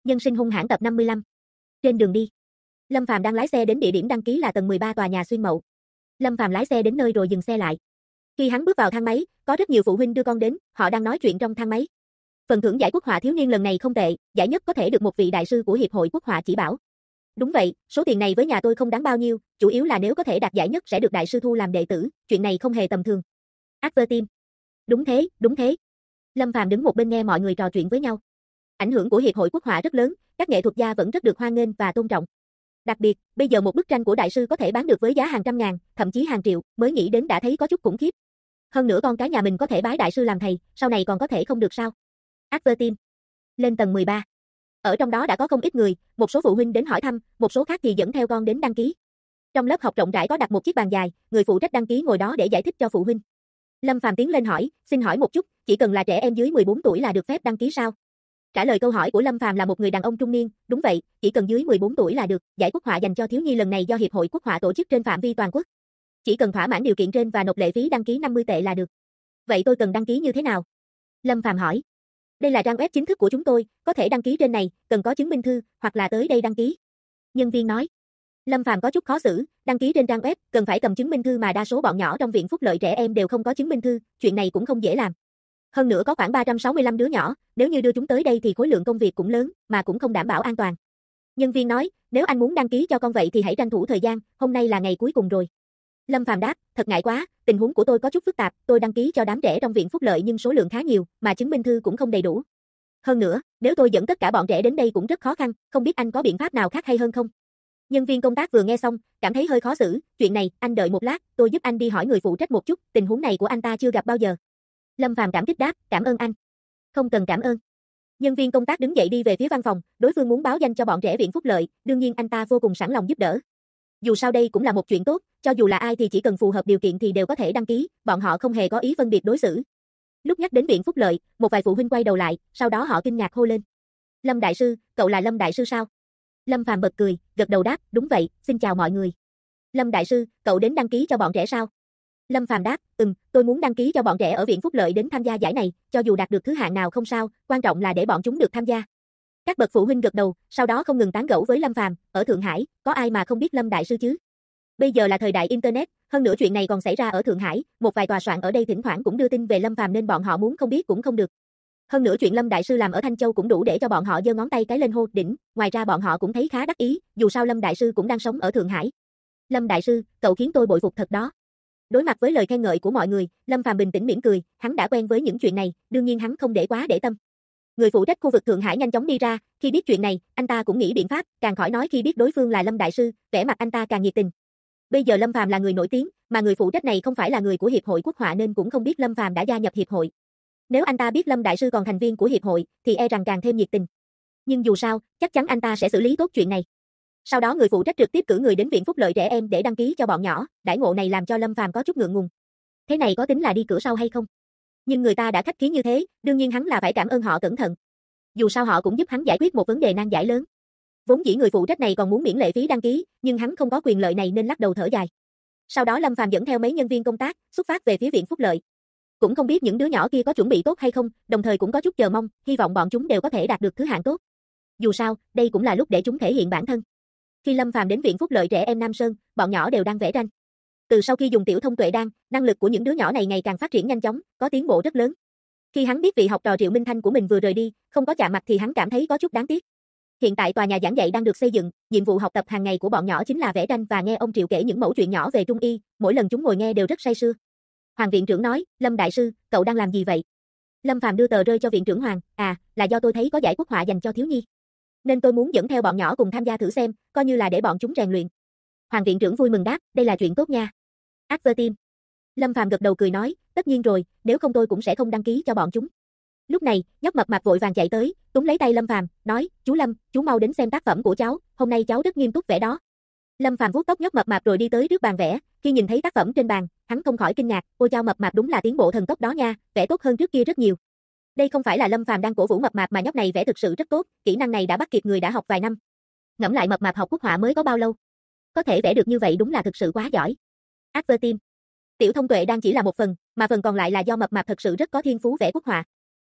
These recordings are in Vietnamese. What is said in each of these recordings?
Nhân sinh hung hãn tập 55. Trên đường đi, Lâm Phàm đang lái xe đến địa điểm đăng ký là tầng 13 tòa nhà Xuyên Mậu. Lâm Phàm lái xe đến nơi rồi dừng xe lại. Khi hắn bước vào thang máy, có rất nhiều phụ huynh đưa con đến, họ đang nói chuyện trong thang máy. Phần thưởng giải quốc họa thiếu niên lần này không tệ, giải nhất có thể được một vị đại sư của hiệp hội quốc họa chỉ bảo. Đúng vậy, số tiền này với nhà tôi không đáng bao nhiêu, chủ yếu là nếu có thể đạt giải nhất sẽ được đại sư thu làm đệ tử, chuyện này không hề tầm thường. Advertime. Đúng thế, đúng thế. Lâm Phàm đứng một bên nghe mọi người trò chuyện với nhau. Ảnh hưởng của hiệp hội quốc họa rất lớn, các nghệ thuật gia vẫn rất được hoan nghênh và tôn trọng. Đặc biệt, bây giờ một bức tranh của đại sư có thể bán được với giá hàng trăm ngàn, thậm chí hàng triệu, mới nghĩ đến đã thấy có chút khủng khiếp. Hơn nữa con cái nhà mình có thể bái đại sư làm thầy, sau này còn có thể không được sao? Advertime. Lên tầng 13. Ở trong đó đã có không ít người, một số phụ huynh đến hỏi thăm, một số khác thì dẫn theo con đến đăng ký. Trong lớp học rộng rãi có đặt một chiếc bàn dài, người phụ trách đăng ký ngồi đó để giải thích cho phụ huynh. Lâm Phàm tiến lên hỏi, xin hỏi một chút, chỉ cần là trẻ em dưới 14 tuổi là được phép đăng ký sao? Trả lời câu hỏi của Lâm Phàm là một người đàn ông trung niên, đúng vậy, chỉ cần dưới 14 tuổi là được, giải quốc họa dành cho thiếu nhi lần này do Hiệp hội Quốc họa tổ chức trên phạm vi toàn quốc. Chỉ cần thỏa mãn điều kiện trên và nộp lệ phí đăng ký 50 tệ là được. Vậy tôi cần đăng ký như thế nào? Lâm Phàm hỏi. Đây là trang web chính thức của chúng tôi, có thể đăng ký trên này, cần có chứng minh thư, hoặc là tới đây đăng ký. Nhân viên nói. Lâm Phàm có chút khó xử, đăng ký trên trang web, cần phải cầm chứng minh thư mà đa số bọn nhỏ trong viện phúc lợi trẻ em đều không có chứng minh thư, chuyện này cũng không dễ làm. Hơn nữa có khoảng 365 đứa nhỏ, nếu như đưa chúng tới đây thì khối lượng công việc cũng lớn, mà cũng không đảm bảo an toàn. Nhân viên nói, nếu anh muốn đăng ký cho con vậy thì hãy tranh thủ thời gian, hôm nay là ngày cuối cùng rồi. Lâm Phàm đáp, thật ngại quá, tình huống của tôi có chút phức tạp, tôi đăng ký cho đám trẻ trong viện phúc lợi nhưng số lượng khá nhiều, mà chứng minh thư cũng không đầy đủ. Hơn nữa, nếu tôi dẫn tất cả bọn trẻ đến đây cũng rất khó khăn, không biết anh có biện pháp nào khác hay hơn không? Nhân viên công tác vừa nghe xong, cảm thấy hơi khó xử, chuyện này, anh đợi một lát, tôi giúp anh đi hỏi người phụ trách một chút, tình huống này của anh ta chưa gặp bao giờ. Lâm Phàm cảm kích đáp, cảm ơn anh. Không cần cảm ơn. Nhân viên công tác đứng dậy đi về phía văn phòng, đối phương muốn báo danh cho bọn trẻ viện phúc lợi, đương nhiên anh ta vô cùng sẵn lòng giúp đỡ. Dù sao đây cũng là một chuyện tốt, cho dù là ai thì chỉ cần phù hợp điều kiện thì đều có thể đăng ký, bọn họ không hề có ý phân biệt đối xử. Lúc nhắc đến viện phúc lợi, một vài phụ huynh quay đầu lại, sau đó họ kinh ngạc hô lên. Lâm đại sư, cậu là Lâm đại sư sao? Lâm Phàm bật cười, gật đầu đáp, đúng vậy, xin chào mọi người. Lâm đại sư, cậu đến đăng ký cho bọn trẻ sao? Lâm Phàm đáp, tôi muốn đăng ký cho bọn trẻ ở viện phúc lợi đến tham gia giải này, cho dù đạt được thứ hạng nào không sao, quan trọng là để bọn chúng được tham gia. Các bậc phụ huynh gật đầu, sau đó không ngừng tán gẫu với Lâm Phàm, ở Thượng Hải, có ai mà không biết Lâm đại sư chứ? Bây giờ là thời đại internet, hơn nữa chuyện này còn xảy ra ở Thượng Hải, một vài tòa soạn ở đây thỉnh thoảng cũng đưa tin về Lâm Phàm nên bọn họ muốn không biết cũng không được. Hơn nữa chuyện Lâm đại sư làm ở Thanh Châu cũng đủ để cho bọn họ giơ ngón tay cái lên hô đỉnh, ngoài ra bọn họ cũng thấy khá đắc ý, dù sao Lâm đại sư cũng đang sống ở Thượng Hải. Lâm đại sư, cậu khiến tôi bội phục thật đó. Đối mặt với lời khen ngợi của mọi người, Lâm Phàm bình tĩnh mỉm cười, hắn đã quen với những chuyện này, đương nhiên hắn không để quá để tâm. Người phụ trách khu vực Thượng Hải nhanh chóng đi ra, khi biết chuyện này, anh ta cũng nghĩ biện pháp, càng khỏi nói khi biết đối phương là Lâm đại sư, vẻ mặt anh ta càng nhiệt tình. Bây giờ Lâm Phàm là người nổi tiếng, mà người phụ trách này không phải là người của hiệp hội quốc họa nên cũng không biết Lâm Phàm đã gia nhập hiệp hội. Nếu anh ta biết Lâm đại sư còn thành viên của hiệp hội, thì e rằng càng thêm nhiệt tình. Nhưng dù sao, chắc chắn anh ta sẽ xử lý tốt chuyện này. Sau đó người phụ trách trực tiếp cử người đến viện phúc lợi trẻ em để đăng ký cho bọn nhỏ, đãi ngộ này làm cho Lâm Phàm có chút ngượng ngùng. Thế này có tính là đi cửa sau hay không? Nhưng người ta đã khách khí như thế, đương nhiên hắn là phải cảm ơn họ cẩn thận. Dù sao họ cũng giúp hắn giải quyết một vấn đề nan giải lớn. Vốn dĩ người phụ trách này còn muốn miễn lệ phí đăng ký, nhưng hắn không có quyền lợi này nên lắc đầu thở dài. Sau đó Lâm Phàm dẫn theo mấy nhân viên công tác, xuất phát về phía viện phúc lợi. Cũng không biết những đứa nhỏ kia có chuẩn bị tốt hay không, đồng thời cũng có chút chờ mong, hy vọng bọn chúng đều có thể đạt được thứ hạng tốt. Dù sao, đây cũng là lúc để chúng thể hiện bản thân. Khi Lâm Phàm đến viện phúc lợi trẻ em Nam Sơn, bọn nhỏ đều đang vẽ tranh. Từ sau khi dùng tiểu thông tuệ đan, năng lực của những đứa nhỏ này ngày càng phát triển nhanh chóng, có tiến bộ rất lớn. Khi hắn biết vị học trò Triệu Minh Thanh của mình vừa rời đi, không có chạm mặt thì hắn cảm thấy có chút đáng tiếc. Hiện tại tòa nhà giảng dạy đang được xây dựng, nhiệm vụ học tập hàng ngày của bọn nhỏ chính là vẽ tranh và nghe ông Triệu kể những mẩu chuyện nhỏ về Trung y, mỗi lần chúng ngồi nghe đều rất say sưa. Hoàng viện trưởng nói, Lâm đại sư, cậu đang làm gì vậy? Lâm Phàm đưa tờ rơi cho viện trưởng Hoàng, là do tôi thấy có giải quốc họa dành cho thiếu nhi. Nên tôi muốn dẫn theo bọn nhỏ cùng tham gia thử xem, coi như là để bọn chúng rèn luyện. Hoàng viện trưởng vui mừng đáp, đây là chuyện tốt nha. Advertime. Lâm Phàm gật đầu cười nói, tất nhiên rồi, nếu không tôi cũng sẽ không đăng ký cho bọn chúng. Lúc này, nhóc mập mạp vội vàng chạy tới, túm lấy tay Lâm Phàm, nói, chú Lâm, chú mau đến xem tác phẩm của cháu, hôm nay cháu rất nghiêm túc vẽ đó. Lâm Phàm vuốt tóc nhóc mập mạp rồi đi tới trước bàn vẽ, khi nhìn thấy tác phẩm trên bàn, hắn không khỏi kinh ngạc, ôi chao mập mạp đúng là tiến bộ thần tốc đó nha, vẽ tốt hơn trước kia rất nhiều. Đây không phải là Lâm Phàm đang cổ vũ mập mạp mà nhóc này vẽ thực sự rất tốt, kỹ năng này đã bắt kịp người đã học vài năm. Ngẫm lại mập mạp học quốc họa mới có bao lâu, có thể vẽ được như vậy đúng là thực sự quá giỏi. Advertime. Tiểu thông tuệ đang chỉ là một phần, mà phần còn lại là do mập mạp thật sự rất có thiên phú vẽ quốc họa.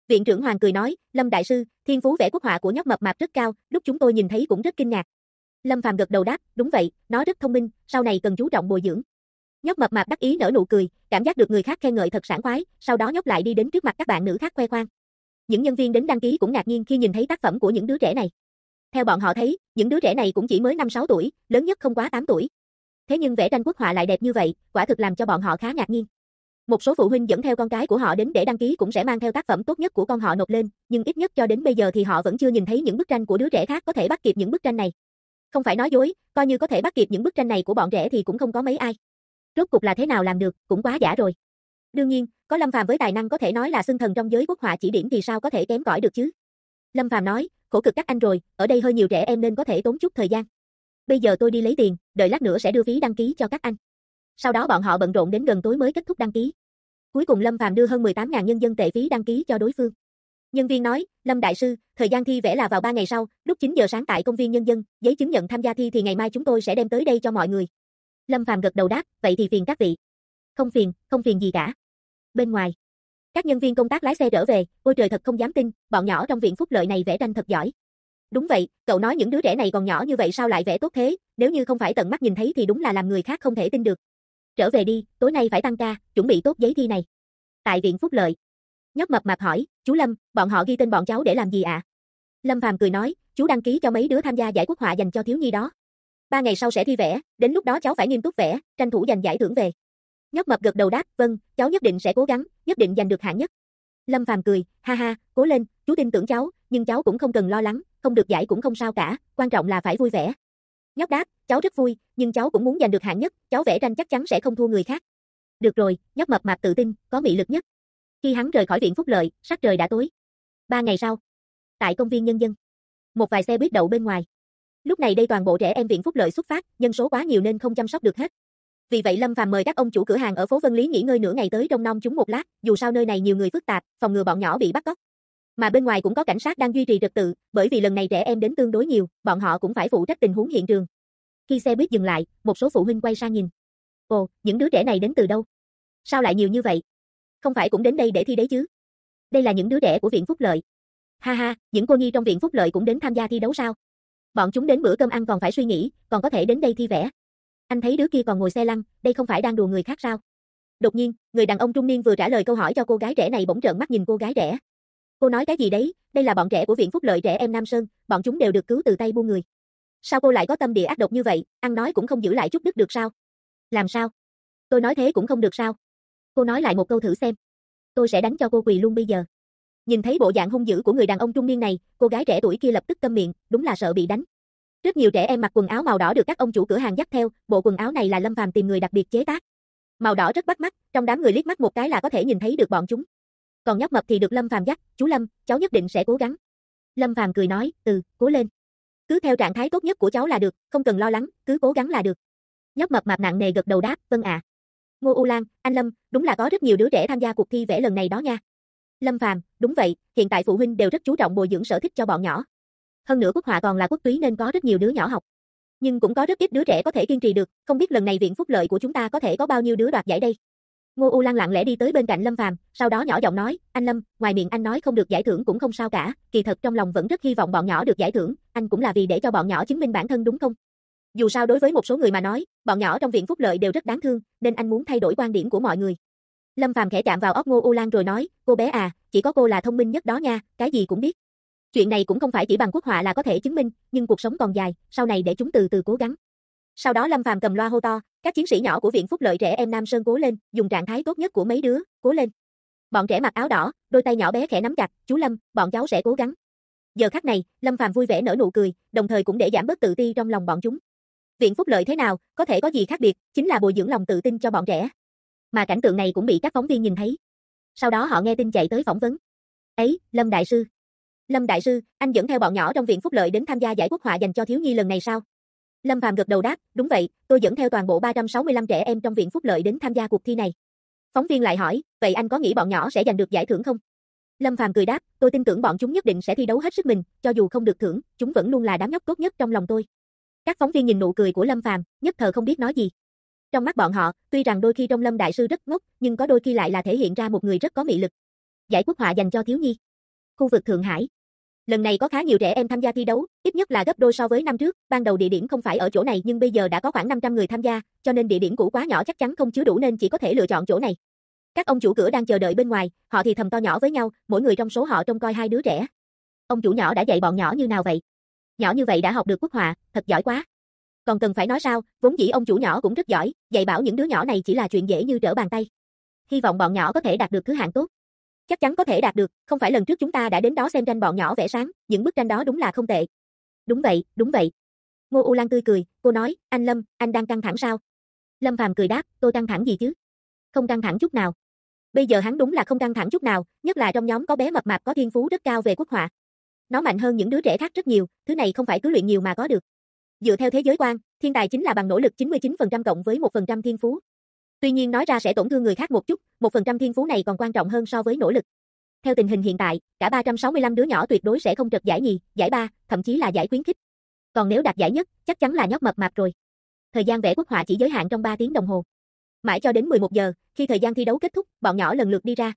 Viện trưởng Hoàng cười nói, Lâm đại sư, thiên phú vẽ quốc họa của nhóc mập mạp rất cao, lúc chúng tôi nhìn thấy cũng rất kinh ngạc. Lâm Phàm gật đầu đáp, đúng vậy, nó rất thông minh, sau này cần chú trọng bồi dưỡng. Nhóc mập mạp đắc ý nở nụ cười, cảm giác được người khác khen ngợi thật sảng khoái, sau đó nhóc lại đi đến trước mặt các bạn nữ khác khoe khoang. Những nhân viên đến đăng ký cũng ngạc nhiên khi nhìn thấy tác phẩm của những đứa trẻ này. Theo bọn họ thấy, những đứa trẻ này cũng chỉ mới 5-6 tuổi, lớn nhất không quá 8 tuổi. Thế nhưng vẽ tranh quốc họa lại đẹp như vậy, quả thực làm cho bọn họ khá ngạc nhiên. Một số phụ huynh dẫn theo con cái của họ đến để đăng ký cũng sẽ mang theo tác phẩm tốt nhất của con họ nộp lên, nhưng ít nhất cho đến bây giờ thì họ vẫn chưa nhìn thấy những bức tranh của đứa trẻ khác có thể bắt kịp những bức tranh này. Không phải nói dối, coi như có thể bắt kịp những bức tranh này của bọn trẻ thì cũng không có mấy ai. Rốt cục là thế nào làm được, cũng quá giả rồi. Đương nhiên, có Lâm Phàm với tài năng có thể nói là xưng thần trong giới quốc họa chỉ điểm thì sao có thể kém cỏi được chứ. Lâm Phàm nói, khổ cực các anh rồi, ở đây hơi nhiều trẻ em nên có thể tốn chút thời gian. Bây giờ tôi đi lấy tiền, đợi lát nữa sẽ đưa phí đăng ký cho các anh. Sau đó bọn họ bận rộn đến gần tối mới kết thúc đăng ký. Cuối cùng Lâm Phàm đưa hơn 18.000 nhân dân tệ phí đăng ký cho đối phương. Nhân viên nói, Lâm đại sư, thời gian thi vẽ là vào 3 ngày sau, lúc 9 giờ sáng tại công viên nhân dân, giấy chứng nhận tham gia thi thì ngày mai chúng tôi sẽ đem tới đây cho mọi người. Lâm Phàm gật đầu đáp, vậy thì phiền các vị. Không phiền gì cả. Bên ngoài, các nhân viên công tác lái xe trở về, ôi trời thật không dám tin, bọn nhỏ trong viện phúc lợi này vẽ tranh thật giỏi. Đúng vậy, cậu nói những đứa trẻ này còn nhỏ như vậy sao lại vẽ tốt thế, nếu như không phải tận mắt nhìn thấy thì đúng là làm người khác không thể tin được. Trở về đi, tối nay phải tăng ca, chuẩn bị tốt giấy thi này. Tại viện phúc lợi, nhóc mập mạp hỏi, chú Lâm, bọn họ ghi tên bọn cháu để làm gì ạ? Lâm Phàm cười nói, chú đăng ký cho mấy đứa tham gia giải quốc họa dành cho thiếu nhi đó. 3 ngày sau sẽ thi vẽ, đến lúc đó cháu phải nghiêm túc vẽ, tranh thủ giành giải thưởng về. Nhóc mập gật đầu đáp, vâng, cháu nhất định sẽ cố gắng, nhất định giành được hạng nhất. Lâm Phàm cười, ha ha, cố lên, chú tin tưởng cháu, nhưng cháu cũng không cần lo lắng, không được giải cũng không sao cả, quan trọng là phải vui vẻ. Nhóc đáp, cháu rất vui, nhưng cháu cũng muốn giành được hạng nhất, cháu vẽ tranh chắc chắn sẽ không thua người khác. Được rồi, nhóc mập mạp tự tin, có mị lực nhất. Khi hắn rời khỏi viện phúc lợi, sắc trời đã tối. 3 ngày sau, tại công viên nhân dân, một vài xe buýt đậu bên ngoài. Lúc này đây toàn bộ trẻ em viện phúc lợi xuất phát, nhân số quá nhiều nên không chăm sóc được hết. Vì vậy Lâm Phàm mời các ông chủ cửa hàng ở phố Vân Lý nghỉ ngơi nửa ngày tới trông nom chúng một lát, dù sao nơi này nhiều người phức tạp, phòng ngừa bọn nhỏ bị bắt cóc. Mà bên ngoài cũng có cảnh sát đang duy trì trật tự, bởi vì lần này trẻ em đến tương đối nhiều, bọn họ cũng phải phụ trách tình huống hiện trường. Khi xe buýt dừng lại, một số phụ huynh quay sang nhìn. Ồ, những đứa trẻ này đến từ đâu? Sao lại nhiều như vậy? Không phải cũng đến đây để thi đấy chứ? Đây là những đứa trẻ của viện phúc lợi. Ha ha, những cô nhi trong viện phúc lợi cũng đến tham gia thi đấu sao? Bọn chúng đến bữa cơm ăn còn phải suy nghĩ, còn có thể đến đây thi vẽ. Anh thấy đứa kia còn ngồi xe lăn, đây không phải đang đùa người khác sao? Đột nhiên, người đàn ông trung niên vừa trả lời câu hỏi cho cô gái trẻ này bỗng trợn mắt nhìn cô gái trẻ. Cô nói cái gì đấy, đây là bọn trẻ của viện phúc lợi trẻ em Nam Sơn, bọn chúng đều được cứu từ tay buôn người. Sao cô lại có tâm địa ác độc như vậy, ăn nói cũng không giữ lại chút đức được sao? Làm sao? Tôi nói thế cũng không được sao? Cô nói lại một câu thử xem. Tôi sẽ đánh cho cô quỳ luôn bây giờ. Nhìn thấy bộ dạng hung dữ của người đàn ông trung niên này, cô gái trẻ tuổi kia lập tức câm miệng, đúng là sợ bị đánh. Rất nhiều trẻ em mặc quần áo màu đỏ được các ông chủ cửa hàng dắt theo, bộ quần áo này là Lâm Phàm tìm người đặc biệt chế tác. Màu đỏ rất bắt mắt, trong đám người liếc mắt một cái là có thể nhìn thấy được bọn chúng. Còn nhóc mập thì được Lâm Phàm dắt, chú Lâm, cháu nhất định sẽ cố gắng. Lâm Phàm cười nói, cố lên. Cứ theo trạng thái tốt nhất của cháu là được, không cần lo lắng, cứ cố gắng là được. Nhóc mập mạp nặng nề gật đầu đáp, vâng ạ. Ngô U Lan, anh Lâm, đúng là có rất nhiều đứa trẻ tham gia cuộc thi vẽ lần này đó nha. Lâm Phàm, đúng vậy, hiện tại phụ huynh đều rất chú trọng bồi dưỡng sở thích cho bọn nhỏ. Hơn nữa quốc họa còn là quốc túy nên có rất nhiều đứa nhỏ học. Nhưng cũng có rất ít đứa trẻ có thể kiên trì được, không biết lần này viện phúc lợi của chúng ta có thể có bao nhiêu đứa đoạt giải đây. Ngô U Lan lặng lẽ đi tới bên cạnh Lâm Phàm, sau đó nhỏ giọng nói, anh Lâm, ngoài miệng anh nói không được giải thưởng cũng không sao cả, kỳ thật trong lòng vẫn rất hy vọng bọn nhỏ được giải thưởng, anh cũng là vì để cho bọn nhỏ chứng minh bản thân đúng không? Dù sao đối với một số người mà nói, bọn nhỏ trong viện phúc lợi đều rất đáng thương, nên anh muốn thay đổi quan điểm của mọi người. Lâm Phàm khẽ chạm vào óc Ngô U Lan rồi nói, cô bé à, chỉ có cô là thông minh nhất đó nha, cái gì cũng biết. Chuyện này cũng không phải chỉ bằng quốc họa là có thể chứng minh, nhưng cuộc sống còn dài, sau này để chúng từ từ cố gắng. Sau đó Lâm Phàm cầm loa hô to, các chiến sĩ nhỏ của viện phúc lợi trẻ em Nam Sơn cố lên, dùng trạng thái tốt nhất của mấy đứa, cố lên. Bọn trẻ mặc áo đỏ, đôi tay nhỏ bé khẽ nắm chặt, chú Lâm, bọn cháu sẽ cố gắng. Giờ khắc này, Lâm Phàm vui vẻ nở nụ cười, đồng thời cũng để giảm bớt tự ti trong lòng bọn chúng. Viện phúc lợi thế nào, có thể có gì khác biệt, chính là bồi dưỡng lòng tự tin cho bọn trẻ. Mà cảnh tượng này cũng bị các phóng viên nhìn thấy. Sau đó họ nghe tin chạy tới phỏng vấn. Ấy, Lâm đại sư. Lâm đại sư, anh dẫn theo bọn nhỏ trong viện phúc lợi đến tham gia giải quốc họa dành cho thiếu nhi lần này sao? Lâm Phàm gật đầu đáp, đúng vậy, tôi dẫn theo toàn bộ 365 trẻ em trong viện phúc lợi đến tham gia cuộc thi này. Phóng viên lại hỏi, vậy anh có nghĩ bọn nhỏ sẽ giành được giải thưởng không? Lâm Phàm cười đáp, tôi tin tưởng bọn chúng nhất định sẽ thi đấu hết sức mình, cho dù không được thưởng, chúng vẫn luôn là đám nhóc tốt nhất trong lòng tôi. Các phóng viên nhìn nụ cười của Lâm Phàm, nhất thời không biết nói gì. Trong mắt bọn họ, tuy rằng đôi khi trông Lâm đại sư rất ngốc, nhưng có đôi khi lại là thể hiện ra một người rất có mị lực. Giải quốc họa dành cho thiếu nhi. khu vực Thượng Hải. Lần này có khá nhiều trẻ em tham gia thi đấu, ít nhất là gấp đôi so với năm trước, ban đầu địa điểm không phải ở chỗ này nhưng bây giờ đã có khoảng 500 người tham gia, cho nên địa điểm cũ quá nhỏ chắc chắn không chứa đủ nên chỉ có thể lựa chọn chỗ này. Các ông chủ cửa đang chờ đợi bên ngoài, họ thì thầm to nhỏ với nhau, mỗi người trong số họ trông coi hai đứa trẻ. Ông chủ nhỏ đã dạy bọn nhỏ như nào vậy? Nhỏ như vậy đã học được quốc họa, thật giỏi quá. Còn cần phải nói sao, vốn dĩ ông chủ nhỏ cũng rất giỏi, dạy bảo những đứa nhỏ này chỉ là chuyện dễ như trở bàn tay. Hy vọng bọn nhỏ có thể đạt được thứ hạng tốt. Chắc chắn có thể đạt được, không phải lần trước chúng ta đã đến đó xem tranh bọn nhỏ vẽ sáng, những bức tranh đó đúng là không tệ. Đúng vậy, đúng vậy. Ngô U Lan tươi cười, cô nói, anh Lâm, anh đang căng thẳng sao? Lâm Phàm cười đáp, tôi căng thẳng gì chứ? Không căng thẳng chút nào. Bây giờ hắn đúng là không căng thẳng chút nào, nhất là trong nhóm có bé mập mạp có thiên phú rất cao về quốc họa. Nó mạnh hơn những đứa trẻ khác rất nhiều, thứ này không phải cứ luyện nhiều mà có được. Dựa theo thế giới quan, thiên tài chính là bằng nỗ lực 99% cộng với 1% thiên phú. Tuy nhiên nói ra sẽ tổn thương người khác một chút, 1% thiên phú này còn quan trọng hơn so với nỗ lực. Theo tình hình hiện tại, cả 365 đứa nhỏ tuyệt đối sẽ không trật giải nhì, giải ba, thậm chí là giải khuyến khích. Còn nếu đạt giải nhất, chắc chắn là nhóc mập mạp rồi. Thời gian vẽ quốc họa chỉ giới hạn trong 3 tiếng đồng hồ. Mãi cho đến 11 giờ, khi thời gian thi đấu kết thúc, bọn nhỏ lần lượt đi ra.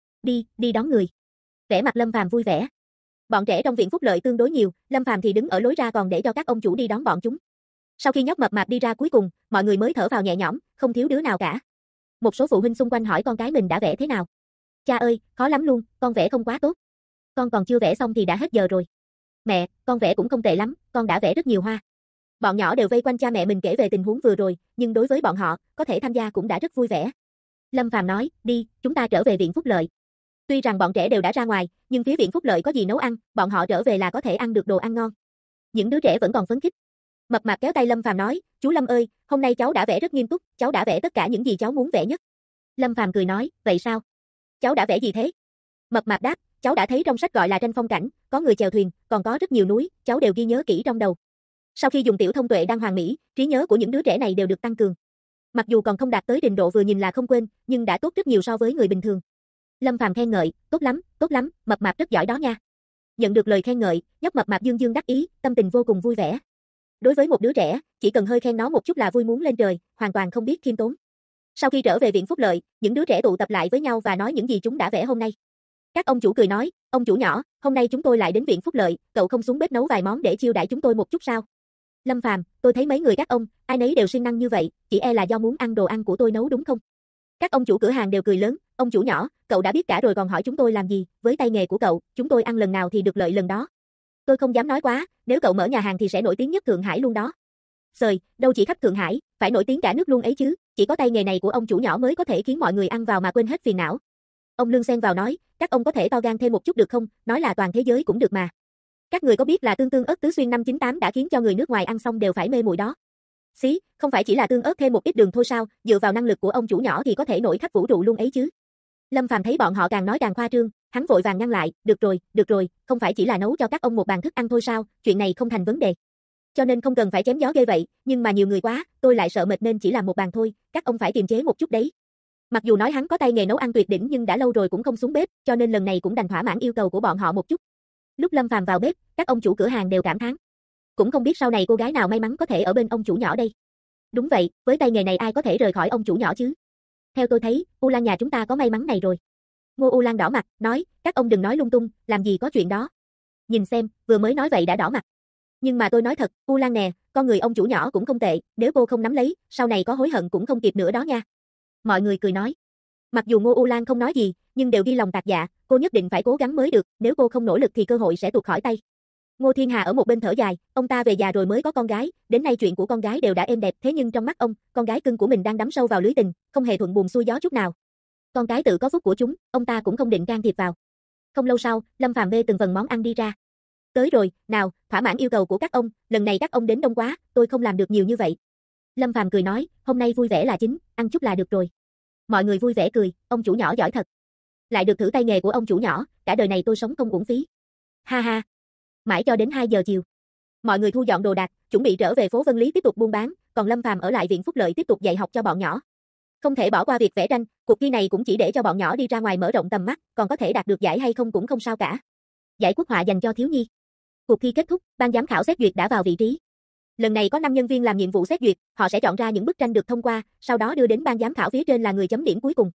Đi đón người. Vẻ mặt Lâm Phàm vui vẻ. Bọn trẻ trong viện phúc lợi tương đối nhiều, Lâm Phàm thì đứng ở lối ra còn để cho các ông chủ đi đón bọn chúng. Sau khi nhóc mập mạp đi ra cuối cùng, mọi người mới thở phào nhẹ nhõm, không thiếu đứa nào cả. Một số phụ huynh xung quanh hỏi con cái mình đã vẽ thế nào. Cha ơi, khó lắm luôn, con vẽ không quá tốt. Con còn chưa vẽ xong thì đã hết giờ rồi. Mẹ, con vẽ cũng không tệ lắm, con đã vẽ rất nhiều hoa. Bọn nhỏ đều vây quanh cha mẹ mình kể về tình huống vừa rồi, nhưng đối với bọn họ, có thể tham gia cũng đã rất vui vẻ. Lâm Phàm nói, đi, chúng ta trở về viện phúc lợi. Tuy rằng bọn trẻ đều đã ra ngoài, nhưng phía viện phúc lợi có gì nấu ăn, bọn họ trở về là có thể ăn được đồ ăn ngon. Những đứa trẻ vẫn còn phấn khích. Mập mạp kéo tay Lâm Phàm nói, chú Lâm ơi, hôm nay cháu đã vẽ rất nghiêm túc, cháu đã vẽ tất cả những gì cháu muốn vẽ nhất. Lâm Phàm cười nói, vậy sao? Cháu đã vẽ gì thế? Mập mạp đáp, cháu đã thấy trong sách gọi là tranh phong cảnh, có người chèo thuyền, còn có rất nhiều núi, cháu đều ghi nhớ kỹ trong đầu. Sau khi dùng tiểu thông tuệ đang hoàn mỹ, trí nhớ của những đứa trẻ này đều được tăng cường. Mặc dù còn không đạt tới trình độ vừa nhìn là không quên, nhưng đã tốt rất nhiều so với người bình thường. Lâm Phàm khen ngợi, tốt lắm, mập mạp rất giỏi đó nha. Nhận được lời khen ngợi, nhóc mập mạp dương dương đắc ý, tâm tình vô cùng vui vẻ. Đối với một đứa trẻ, chỉ cần hơi khen nó một chút là vui muốn lên trời, hoàn toàn không biết khiêm tốn. Sau khi trở về viện phúc lợi, những đứa trẻ tụ tập lại với nhau và nói những gì chúng đã vẽ hôm nay. Các ông chủ cười nói, ông chủ nhỏ, hôm nay chúng tôi lại đến viện phúc lợi, cậu không xuống bếp nấu vài món để chiêu đãi chúng tôi một chút sao? Lâm Phàm, tôi thấy mấy người các ông, ai nấy đều siêng năng như vậy, chỉ e là do muốn ăn đồ ăn của tôi nấu đúng không? Các ông chủ cửa hàng đều cười lớn, ông chủ nhỏ, cậu đã biết cả rồi còn hỏi chúng tôi làm gì, với tay nghề của cậu, chúng tôi ăn lần nào thì được lợi lần đó. Tôi không dám nói quá, nếu cậu mở nhà hàng thì sẽ nổi tiếng nhất Thượng Hải luôn đó. Sời, đâu chỉ khắp Thượng Hải, phải nổi tiếng cả nước luôn ấy chứ, chỉ có tay nghề này của ông chủ nhỏ mới có thể khiến mọi người ăn vào mà quên hết phiền não. Ông Lương xen vào nói, các ông có thể to gan thêm một chút được không, nói là toàn thế giới cũng được mà. Các người có biết là tương ớt tứ xuyên 598 đã khiến cho người nước ngoài ăn xong đều phải mê mùi đó. Xí, không phải chỉ là tương ớt thêm một ít đường thôi sao, dựa vào năng lực của ông chủ nhỏ thì có thể nổi khắp vũ trụ luôn ấy chứ. Lâm Phàm thấy bọn họ càng nói càng khoa trương, hắn vội vàng ngăn lại, được rồi, không phải chỉ là nấu cho các ông một bàn thức ăn thôi sao, chuyện này không thành vấn đề. Cho nên không cần phải chém gió ghê vậy, nhưng mà nhiều người quá, tôi lại sợ mệt nên chỉ làm một bàn thôi, các ông phải kiềm chế một chút đấy. Mặc dù nói hắn có tay nghề nấu ăn tuyệt đỉnh nhưng đã lâu rồi cũng không xuống bếp, cho nên lần này cũng đành thỏa mãn yêu cầu của bọn họ một chút. Lúc Lâm Phàm vào bếp, các ông chủ cửa hàng đều cảm thán. Cũng không biết sau này cô gái nào may mắn có thể ở bên ông chủ nhỏ đây. Đúng vậy, với tay nghề này ai có thể rời khỏi ông chủ nhỏ chứ? Theo tôi thấy, U Lan nhà chúng ta có may mắn này rồi. Ngô U Lan đỏ mặt, nói, các ông đừng nói lung tung, làm gì có chuyện đó. Nhìn xem, vừa mới nói vậy đã đỏ mặt. Nhưng mà tôi nói thật, U Lan nè, con người ông chủ nhỏ cũng không tệ, nếu cô không nắm lấy, sau này có hối hận cũng không kịp nữa đó nha. Mọi người cười nói. Mặc dù Ngô U Lan không nói gì, nhưng đều ghi lòng tạc dạ, cô nhất định phải cố gắng mới được, nếu cô không nỗ lực thì cơ hội sẽ tuột khỏi tay. Ngô Thiên Hà ở một bên thở dài, ông ta về già rồi mới có con gái, đến nay chuyện của con gái đều đã êm đẹp, thế nhưng trong mắt ông, con gái cưng của mình đang đắm sâu vào lưới tình, không hề thuận buồm xuôi gió chút nào. Con cái tự có phúc của chúng, ông ta cũng không định can thiệp vào. Không lâu sau, Lâm Phàm bê từng phần món ăn đi ra. Tới rồi, nào, thỏa mãn yêu cầu của các ông, lần này các ông đến đông quá, tôi không làm được nhiều như vậy. Lâm Phàm cười nói, hôm nay vui vẻ là chính, ăn chút là được rồi. Mọi người vui vẻ cười, ông chủ nhỏ giỏi thật. Lại được thử tay nghề của ông chủ nhỏ, cả đời này tôi sống không uổng phí. Ha ha. Mãi cho đến 2 giờ chiều. Mọi người thu dọn đồ đạc, chuẩn bị trở về phố Vân Lý tiếp tục buôn bán, còn Lâm Phàm ở lại viện phúc lợi tiếp tục dạy học cho bọn nhỏ. Không thể bỏ qua việc vẽ tranh, cuộc thi này cũng chỉ để cho bọn nhỏ đi ra ngoài mở rộng tầm mắt, còn có thể đạt được giải hay không cũng không sao cả. Giải quốc họa dành cho thiếu nhi. Cuộc thi kết thúc, ban giám khảo xét duyệt đã vào vị trí. Lần này có 5 nhân viên làm nhiệm vụ xét duyệt, họ sẽ chọn ra những bức tranh được thông qua, sau đó đưa đến ban giám khảo phía trên là người chấm điểm cuối cùng.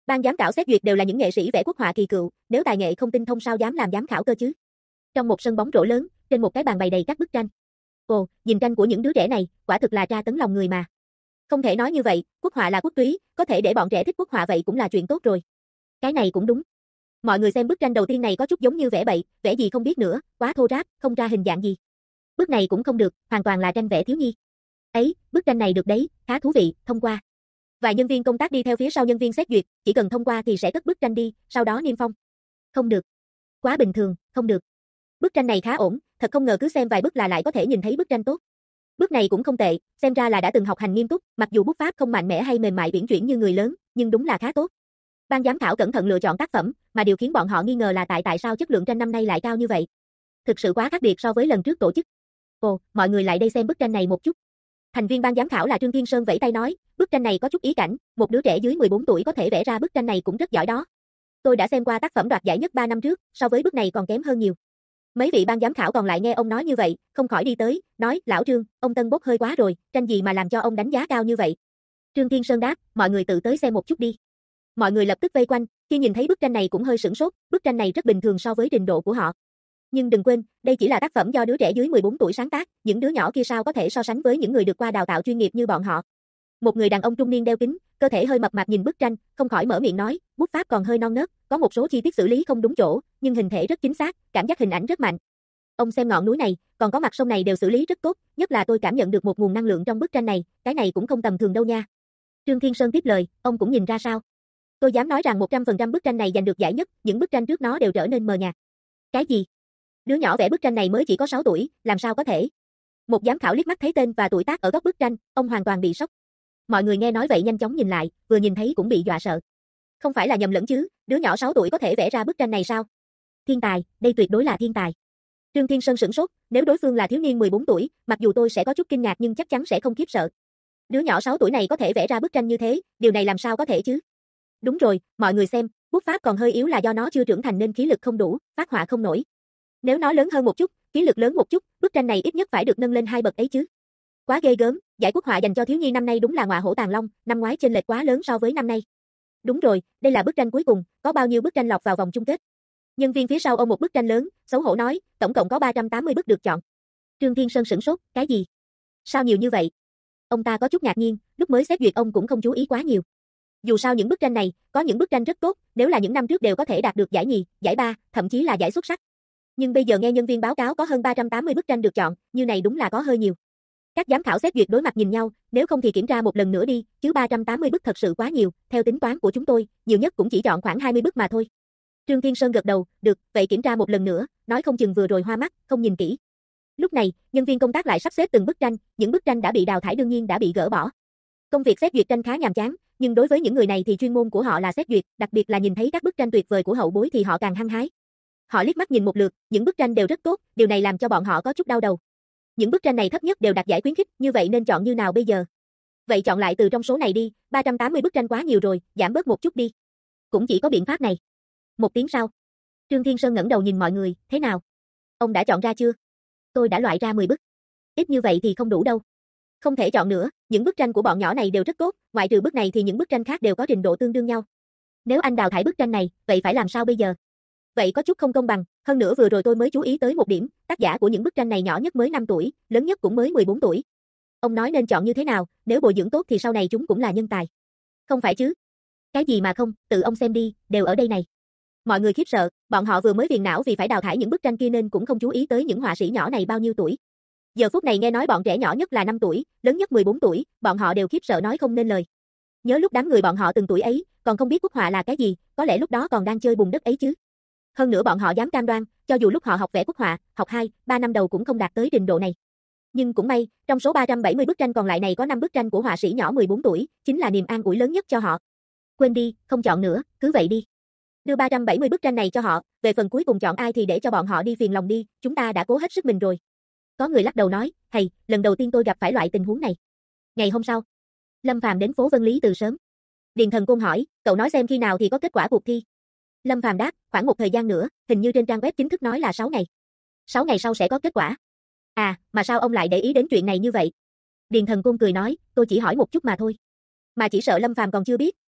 Ban giám khảo xét duyệt đều là những nghệ sĩ vẽ quốc họa kỳ cựu, nếu tài nghệ không tinh thông sao dám làm giám khảo cơ chứ. Trong một sân bóng rổ lớn, trên một cái bàn bày đầy các bức tranh. Ồ, nhìn tranh của những đứa trẻ này, quả thực là tra tấn lòng người mà. Không thể nói như vậy, quốc họa là quốc túy, có thể để bọn trẻ thích quốc họa vậy cũng là chuyện tốt rồi. Cái này cũng đúng. Mọi người xem bức tranh đầu tiên này có chút giống như vẽ bậy, vẽ gì không biết nữa, quá thô ráp, không ra hình dạng gì. Bức này cũng không được, hoàn toàn là tranh vẽ thiếu nhi. Ấy, bức tranh này được đấy, khá thú vị, thông qua. Vài nhân viên công tác đi theo phía sau nhân viên xét duyệt, chỉ cần thông qua thì sẽ cất bức tranh đi, sau đó niêm phong. Không được. Quá bình thường, không được. Bức tranh này khá ổn, thật không ngờ cứ xem vài bức là lại có thể nhìn thấy bức tranh tốt. Bức này cũng không tệ, xem ra là đã từng học hành nghiêm túc, mặc dù bút pháp không mạnh mẽ hay mềm mại uyển chuyển như người lớn, nhưng đúng là khá tốt. Ban giám khảo cẩn thận lựa chọn tác phẩm, mà điều khiến bọn họ nghi ngờ là tại sao chất lượng tranh năm nay lại cao như vậy. Thực sự quá khác biệt so với lần trước tổ chức. Ồ, mọi người lại đây xem bức tranh này một chút. Thành viên ban giám khảo là Trương Thiên Sơn vẫy tay nói, bức tranh này có chút ý cảnh, một đứa trẻ dưới 14 tuổi có thể vẽ ra bức tranh này cũng rất giỏi đó. Tôi đã xem qua tác phẩm đoạt giải nhất 3 năm trước, so với bức này còn kém hơn nhiều. Mấy vị ban giám khảo còn lại nghe ông nói như vậy, không khỏi đi tới, nói, lão Trương, ông tân bốc hơi quá rồi, tranh gì mà làm cho ông đánh giá cao như vậy. Trương Thiên Sơn đáp, mọi người tự tới xem một chút đi. Mọi người lập tức vây quanh, khi nhìn thấy bức tranh này cũng hơi sửng sốt, bức tranh này rất bình thường so với trình độ của họ. Nhưng đừng quên, đây chỉ là tác phẩm do đứa trẻ dưới 14 tuổi sáng tác, những đứa nhỏ kia sao có thể so sánh với những người được qua đào tạo chuyên nghiệp như bọn họ. Một người đàn ông trung niên đeo kính, cơ thể hơi mập mạp nhìn bức tranh, không khỏi mở miệng nói, bút pháp còn hơi non nớt, có một số chi tiết xử lý không đúng chỗ, nhưng hình thể rất chính xác, cảm giác hình ảnh rất mạnh. Ông xem ngọn núi này, còn có mặt sông này đều xử lý rất tốt, nhất là tôi cảm nhận được một nguồn năng lượng trong bức tranh này, cái này cũng không tầm thường đâu nha. Trương Thiên Sơn tiếp lời, ông cũng nhìn ra sao? Tôi dám nói rằng 100% bức tranh này giành được giải nhất, những bức tranh trước nó đều trở nên mờ nhạt. Cái gì? Đứa nhỏ vẽ bức tranh này mới chỉ có 6 tuổi, làm sao có thể? Một giám khảo liếc mắt thấy tên và tuổi tác ở góc bức tranh, ông hoàn toàn bị sốc. Mọi người nghe nói vậy nhanh chóng nhìn lại, vừa nhìn thấy cũng bị dọa sợ. Không phải là nhầm lẫn chứ, đứa nhỏ 6 tuổi có thể vẽ ra bức tranh này sao? Thiên tài, đây tuyệt đối là thiên tài. Trương Thiên Sơn sửng sốt, nếu đối phương là thiếu niên 14 tuổi, mặc dù tôi sẽ có chút kinh ngạc nhưng chắc chắn sẽ không khiếp sợ. Đứa nhỏ 6 tuổi này có thể vẽ ra bức tranh như thế, điều này làm sao có thể chứ? Đúng rồi, mọi người xem, bút pháp còn hơi yếu là do nó chưa trưởng thành nên khí lực không đủ, phát họa không nổi. Nếu nó lớn hơn một chút, khí lực lớn một chút, bức tranh này ít nhất phải được nâng lên 2 bậc ấy chứ. Quá ghê gớm, giải quốc họa dành cho thiếu nhi năm nay đúng là ngọa hổ tàng long, năm ngoái chênh lệch quá lớn so với năm nay. Đúng rồi, đây là bức tranh cuối cùng, có bao nhiêu bức tranh lọt vào vòng chung kết? Nhân viên phía sau ôm một bức tranh lớn, xấu hổ nói, tổng cộng có 380 bức được chọn. Trương Thiên Sơn sửng sốt, cái gì? Sao nhiều như vậy? Ông ta có chút ngạc nhiên, lúc mới xét duyệt ông cũng không chú ý quá nhiều. Dù sao những bức tranh này, có những bức tranh rất tốt, nếu là những năm trước đều có thể đạt được giải nhì, giải ba, thậm chí là giải xuất sắc. Nhưng bây giờ nghe nhân viên báo cáo có hơn 380 bức tranh được chọn, như này đúng là có hơi nhiều. Các giám khảo xét duyệt đối mặt nhìn nhau, nếu không thì kiểm tra một lần nữa đi, chứ 380 bức thật sự quá nhiều, theo tính toán của chúng tôi, nhiều nhất cũng chỉ chọn khoảng 20 bức mà thôi. Trương Thiên Sơn gật đầu, được, vậy kiểm tra một lần nữa, nói không chừng vừa rồi hoa mắt, không nhìn kỹ. Lúc này, nhân viên công tác lại sắp xếp từng bức tranh, những bức tranh đã bị đào thải đương nhiên đã bị gỡ bỏ. Công việc xét duyệt tranh khá nhàm chán, nhưng đối với những người này thì chuyên môn của họ là xét duyệt, đặc biệt là nhìn thấy các bức tranh tuyệt vời của hậu bối thì họ càng hăng hái. Họ liếc mắt nhìn một lượt, những bức tranh đều rất tốt, điều này làm cho bọn họ có chút đau đầu. Những bức tranh này thấp nhất đều đạt giải khuyến khích, như vậy nên chọn như nào bây giờ? Vậy chọn lại từ trong số này đi, 380 bức tranh quá nhiều rồi, giảm bớt một chút đi. Cũng chỉ có biện pháp này. Một tiếng sau, Trương Thiên Sơn ngẩng đầu nhìn mọi người, thế nào? Ông đã chọn ra chưa? Tôi đã loại ra 10 bức. Ít như vậy thì không đủ đâu. Không thể chọn nữa, những bức tranh của bọn nhỏ này đều rất tốt, ngoại trừ bức này thì những bức tranh khác đều có trình độ tương đương nhau. Nếu anh đào thải bức tranh này, vậy phải làm sao bây giờ? Vậy có chút không công bằng, hơn nữa vừa rồi tôi mới chú ý tới một điểm, tác giả của những bức tranh này nhỏ nhất mới 5 tuổi, lớn nhất cũng mới 14 tuổi. Ông nói nên chọn như thế nào, nếu bồi dưỡng tốt thì sau này chúng cũng là nhân tài. Không phải chứ? Cái gì mà không, tự ông xem đi, đều ở đây này. Mọi người khiếp sợ, bọn họ vừa mới phiền não vì phải đào thải những bức tranh kia nên cũng không chú ý tới những họa sĩ nhỏ này bao nhiêu tuổi. Giờ phút này nghe nói bọn trẻ nhỏ nhất là 5 tuổi, lớn nhất 14 tuổi, bọn họ đều khiếp sợ nói không nên lời. Nhớ lúc đám người bọn họ từng tuổi ấy, còn không biết quốc họa là cái gì, có lẽ lúc đó còn đang chơi bùn đất ấy chứ. Hơn nữa bọn họ dám cam đoan, cho dù lúc họ học vẽ quốc họa, học 2, 3 năm đầu cũng không đạt tới trình độ này. Nhưng cũng may, trong số 370 bức tranh còn lại này có 5 bức tranh của họa sĩ nhỏ 14 tuổi, chính là niềm an ủi lớn nhất cho họ. Quên đi, không chọn nữa, cứ vậy đi. Đưa 370 bức tranh này cho họ, về phần cuối cùng chọn ai thì để cho bọn họ đi phiền lòng đi, chúng ta đã cố hết sức mình rồi. Có người lắc đầu nói, hay, lần đầu tiên tôi gặp phải loại tình huống này. Ngày hôm sau, Lâm Phàm đến phố Vân Lý từ sớm. Điền Thần Côn hỏi, cậu nói xem khi nào thì có kết quả cuộc thi. Lâm Phàm đáp, khoảng một thời gian nữa, hình như trên trang web chính thức nói là 6 ngày. 6 ngày sau sẽ có kết quả. À, mà sao ông lại để ý đến chuyện này như vậy? Điền Thần Côn cười nói, tôi chỉ hỏi một chút mà thôi. Mà chỉ sợ Lâm Phàm còn chưa biết,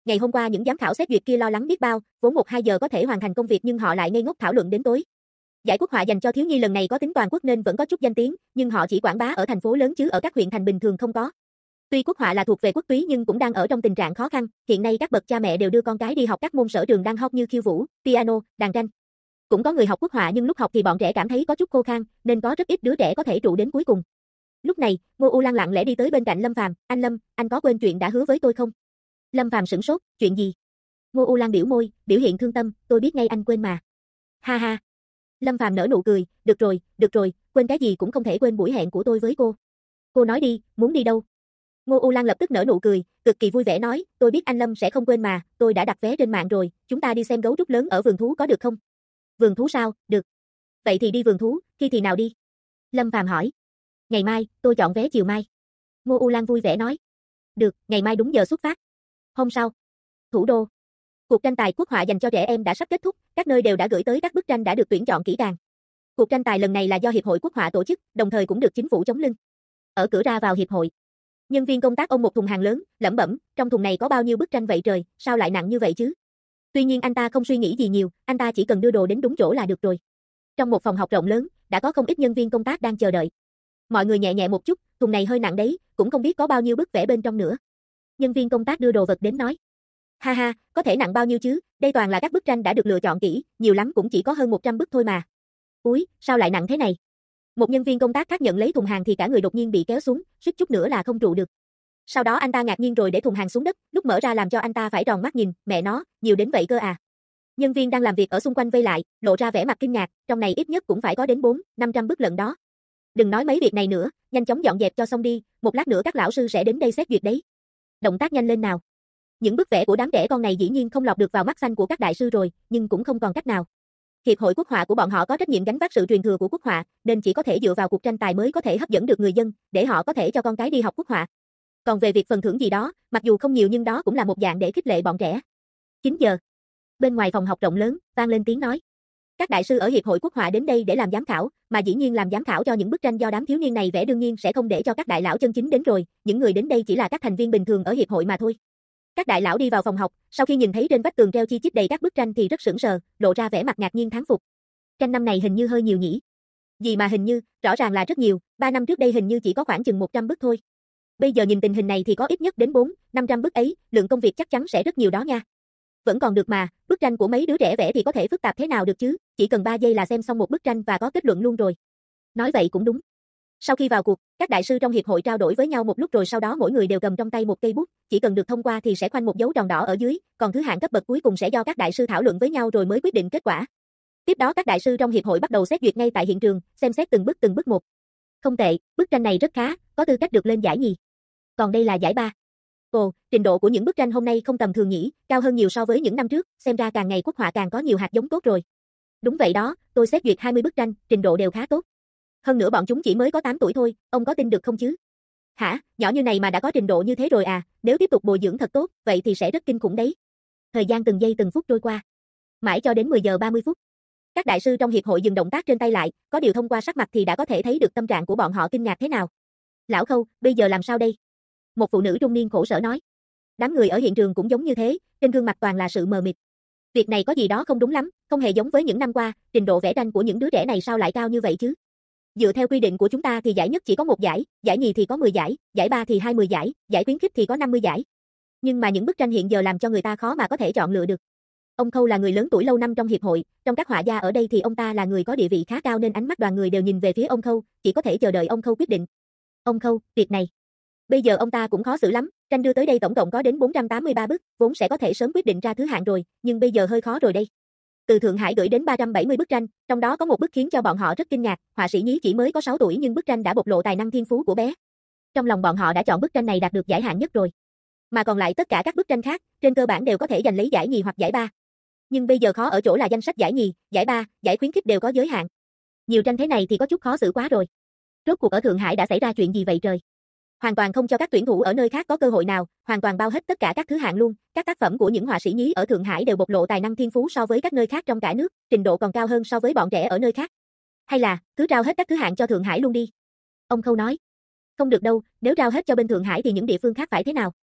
Ngày hôm qua những giám khảo xét duyệt kia lo lắng biết bao, vốn 1-2 giờ có thể hoàn thành công việc nhưng họ lại ngây ngốc thảo luận đến tối. Giải quốc họa dành cho thiếu nhi lần này có tính toàn quốc nên vẫn có chút danh tiếng, nhưng họ chỉ quảng bá ở thành phố lớn chứ ở các huyện thành bình thường không có. Tuy quốc họa là thuộc về quốc túy nhưng cũng đang ở trong tình trạng khó khăn, hiện nay các bậc cha mẹ đều đưa con cái đi học các môn sở trường đang hot như khiêu vũ, piano, đàn tranh. Cũng có người học quốc họa nhưng lúc học thì bọn trẻ cảm thấy có chút khô khan, nên có rất ít đứa trẻ có thể trụ đến cuối cùng. Lúc này, Ngô U Lan lặng lẽ đi tới bên cạnh Lâm Phàm, "Anh Lâm, anh có quên chuyện đã hứa với tôi không?" Lâm Phàm sửng sốt, "Chuyện gì?" Ngô U Lan biểu môi, biểu hiện thương tâm, "Tôi biết ngay anh quên mà." Ha ha. Lâm Phàm nở nụ cười, được rồi, quên cái gì cũng không thể quên buổi hẹn của tôi với cô. Cô nói đi, muốn đi đâu?" Ngô U Lan lập tức nở nụ cười, cực kỳ vui vẻ nói, "Tôi biết anh Lâm sẽ không quên mà, tôi đã đặt vé trên mạng rồi, chúng ta đi xem gấu trúc lớn ở vườn thú có được không?" "Vườn thú sao, được. Vậy thì đi vườn thú, khi thì nào đi?" Lâm Phàm hỏi. "Ngày mai, tôi chọn vé chiều mai." Ngô U Lan vui vẻ nói. "Được, ngày mai đúng giờ xuất phát." Hôm sau, thủ đô. Cuộc tranh tài quốc họa dành cho trẻ em đã sắp kết thúc, các nơi đều đã gửi tới các bức tranh đã được tuyển chọn kỹ càng. Cuộc tranh tài lần này là do Hiệp hội Quốc họa tổ chức, đồng thời cũng được chính phủ chống lưng. Ở cửa ra vào hiệp hội, nhân viên công tác ôm một thùng hàng lớn, lẩm bẩm, trong thùng này có bao nhiêu bức tranh vậy trời, sao lại nặng như vậy chứ? Tuy nhiên anh ta không suy nghĩ gì nhiều, anh ta chỉ cần đưa đồ đến đúng chỗ là được rồi. Trong một phòng học rộng lớn, đã có không ít nhân viên công tác đang chờ đợi. Mọi người nhẹ nhẹ một chút, thùng này hơi nặng đấy, cũng không biết có bao nhiêu bức vẽ bên trong nữa. Nhân viên công tác đưa đồ vật đến nói. Ha ha, có thể nặng bao nhiêu chứ, đây toàn là các bức tranh đã được lựa chọn kỹ, nhiều lắm cũng chỉ có hơn 100 bức thôi mà. Úi, sao lại nặng thế này? Một nhân viên công tác khác nhận lấy thùng hàng thì cả người đột nhiên bị kéo xuống, suýt chút nữa là không trụ được. Sau đó anh ta ngạc nhiên rồi để thùng hàng xuống đất, lúc mở ra làm cho anh ta phải tròn mắt nhìn, mẹ nó, nhiều đến vậy cơ à. Nhân viên đang làm việc ở xung quanh vây lại, lộ ra vẻ mặt kinh ngạc, trong này ít nhất cũng phải có đến 400-500 bức lận đó. Đừng nói mấy việc này nữa, nhanh chóng dọn dẹp cho xong đi, một lát nữa các lão sư sẽ đến đây xét duyệt đấy. Động tác nhanh lên nào. Những bức vẽ của đám trẻ con này dĩ nhiên không lọt được vào mắt xanh của các đại sư rồi, nhưng cũng không còn cách nào. Hiệp hội quốc họa của bọn họ có trách nhiệm gánh vác sự truyền thừa của quốc họa, nên chỉ có thể dựa vào cuộc tranh tài mới có thể hấp dẫn được người dân, để họ có thể cho con cái đi học quốc họa. Còn về việc phần thưởng gì đó, mặc dù không nhiều nhưng đó cũng là một dạng để khích lệ bọn trẻ. 9 giờ. Bên ngoài phòng học rộng lớn, vang lên tiếng nói. Các đại sư ở Hiệp hội Quốc họa đến đây để làm giám khảo, mà dĩ nhiên làm giám khảo cho những bức tranh do đám thiếu niên này vẽ đương nhiên sẽ không để cho các đại lão chân chính đến rồi, những người đến đây chỉ là các thành viên bình thường ở Hiệp hội mà thôi. Các đại lão đi vào phòng học, sau khi nhìn thấy trên vách tường treo chi chít đầy các bức tranh thì rất sững sờ, lộ ra vẻ mặt ngạc nhiên thán phục. Tranh năm này hình như hơi nhiều nhỉ? Gì mà hình như, rõ ràng là rất nhiều, 3 năm trước đây hình như chỉ có khoảng chừng 100 bức thôi. Bây giờ nhìn tình hình này thì có ít nhất đến 400-500 bức ấy, lượng công việc chắc chắn sẽ rất nhiều đó nha. Vẫn còn được mà, bức tranh của mấy đứa trẻ vẽ thì có thể phức tạp thế nào được chứ, chỉ cần 3 giây là xem xong một bức tranh và có kết luận luôn rồi. Nói vậy cũng đúng. Sau khi vào cuộc, các đại sư trong hiệp hội trao đổi với nhau một lúc rồi sau đó mỗi người đều cầm trong tay một cây bút, chỉ cần được thông qua thì sẽ khoanh một dấu tròn đỏ ở dưới, còn thứ hạng cấp bậc cuối cùng sẽ do các đại sư thảo luận với nhau rồi mới quyết định kết quả. Tiếp đó các đại sư trong hiệp hội bắt đầu xét duyệt ngay tại hiện trường, xem xét từng bức một. Không tệ, bức tranh này rất khá, có tư cách được lên giải nhì. Còn đây là giải ba. Ồ, trình độ của những bức tranh hôm nay không tầm thường nhỉ, cao hơn nhiều so với những năm trước, xem ra càng ngày quốc họa càng có nhiều hạt giống tốt rồi. Đúng vậy đó, tôi xét duyệt 20 bức tranh, trình độ đều khá tốt. Hơn nữa bọn chúng chỉ mới có 8 tuổi thôi, ông có tin được không chứ? Hả, nhỏ như này mà đã có trình độ như thế rồi à, nếu tiếp tục bồi dưỡng thật tốt, vậy thì sẽ rất kinh khủng đấy. Thời gian từng giây từng phút trôi qua. Mãi cho đến 10 giờ 30 phút. Các đại sư trong hiệp hội dừng động tác trên tay lại, có điều thông qua sắc mặt thì đã có thể thấy được tâm trạng của bọn họ kinh ngạc thế nào. Lão Khâu, bây giờ làm sao đây? Một phụ nữ trung niên khổ sở nói. Đám người ở hiện trường cũng giống như thế, trên gương mặt toàn là sự mờ mịt. Việc này có gì đó không đúng lắm, không hề giống với những năm qua, trình độ vẽ tranh của những đứa trẻ này sao lại cao như vậy chứ? Dựa theo quy định của chúng ta thì giải nhất chỉ có 1 giải, giải nhì thì có 10 giải, giải ba thì 20 giải, giải khuyến khích thì có 50 giải. Nhưng mà những bức tranh hiện giờ làm cho người ta khó mà có thể chọn lựa được. Ông Khâu là người lớn tuổi lâu năm trong hiệp hội, trong các họa gia ở đây thì ông ta là người có địa vị khá cao nên ánh mắt đoàn người đều nhìn về phía ông Khâu, chỉ có thể chờ đợi ông Khâu quyết định. Ông Khâu, việc này. Bây giờ ông ta cũng khó xử lắm, tranh đưa tới đây tổng cộng có đến 483 bức, vốn sẽ có thể sớm quyết định ra thứ hạng rồi, nhưng bây giờ hơi khó rồi đây. Từ Thượng Hải gửi đến 370 bức tranh, trong đó có một bức khiến cho bọn họ rất kinh ngạc, họa sĩ Nhí chỉ mới có 6 tuổi nhưng bức tranh đã bộc lộ tài năng thiên phú của bé. Trong lòng bọn họ đã chọn bức tranh này đạt được giải hạng nhất rồi. Mà còn lại tất cả các bức tranh khác, trên cơ bản đều có thể giành lấy giải nhì hoặc giải ba. Nhưng bây giờ khó ở chỗ là danh sách giải nhì, giải ba, giải khuyến khích đều có giới hạn. Nhiều tranh thế này thì có chút khó xử quá rồi. Rốt cuộc ở Thượng Hải đã xảy ra chuyện gì vậy trời? Hoàn toàn không cho các tuyển thủ ở nơi khác có cơ hội nào, hoàn toàn bao hết tất cả các thứ hạng luôn, các tác phẩm của những họa sĩ Nhí ở Thượng Hải đều bộc lộ tài năng thiên phú so với các nơi khác trong cả nước, trình độ còn cao hơn so với bọn trẻ ở nơi khác. Hay là, cứ trao hết các thứ hạng cho Thượng Hải luôn đi. Ông Khâu nói. Không được đâu, nếu trao hết cho bên Thượng Hải thì những địa phương khác phải thế nào?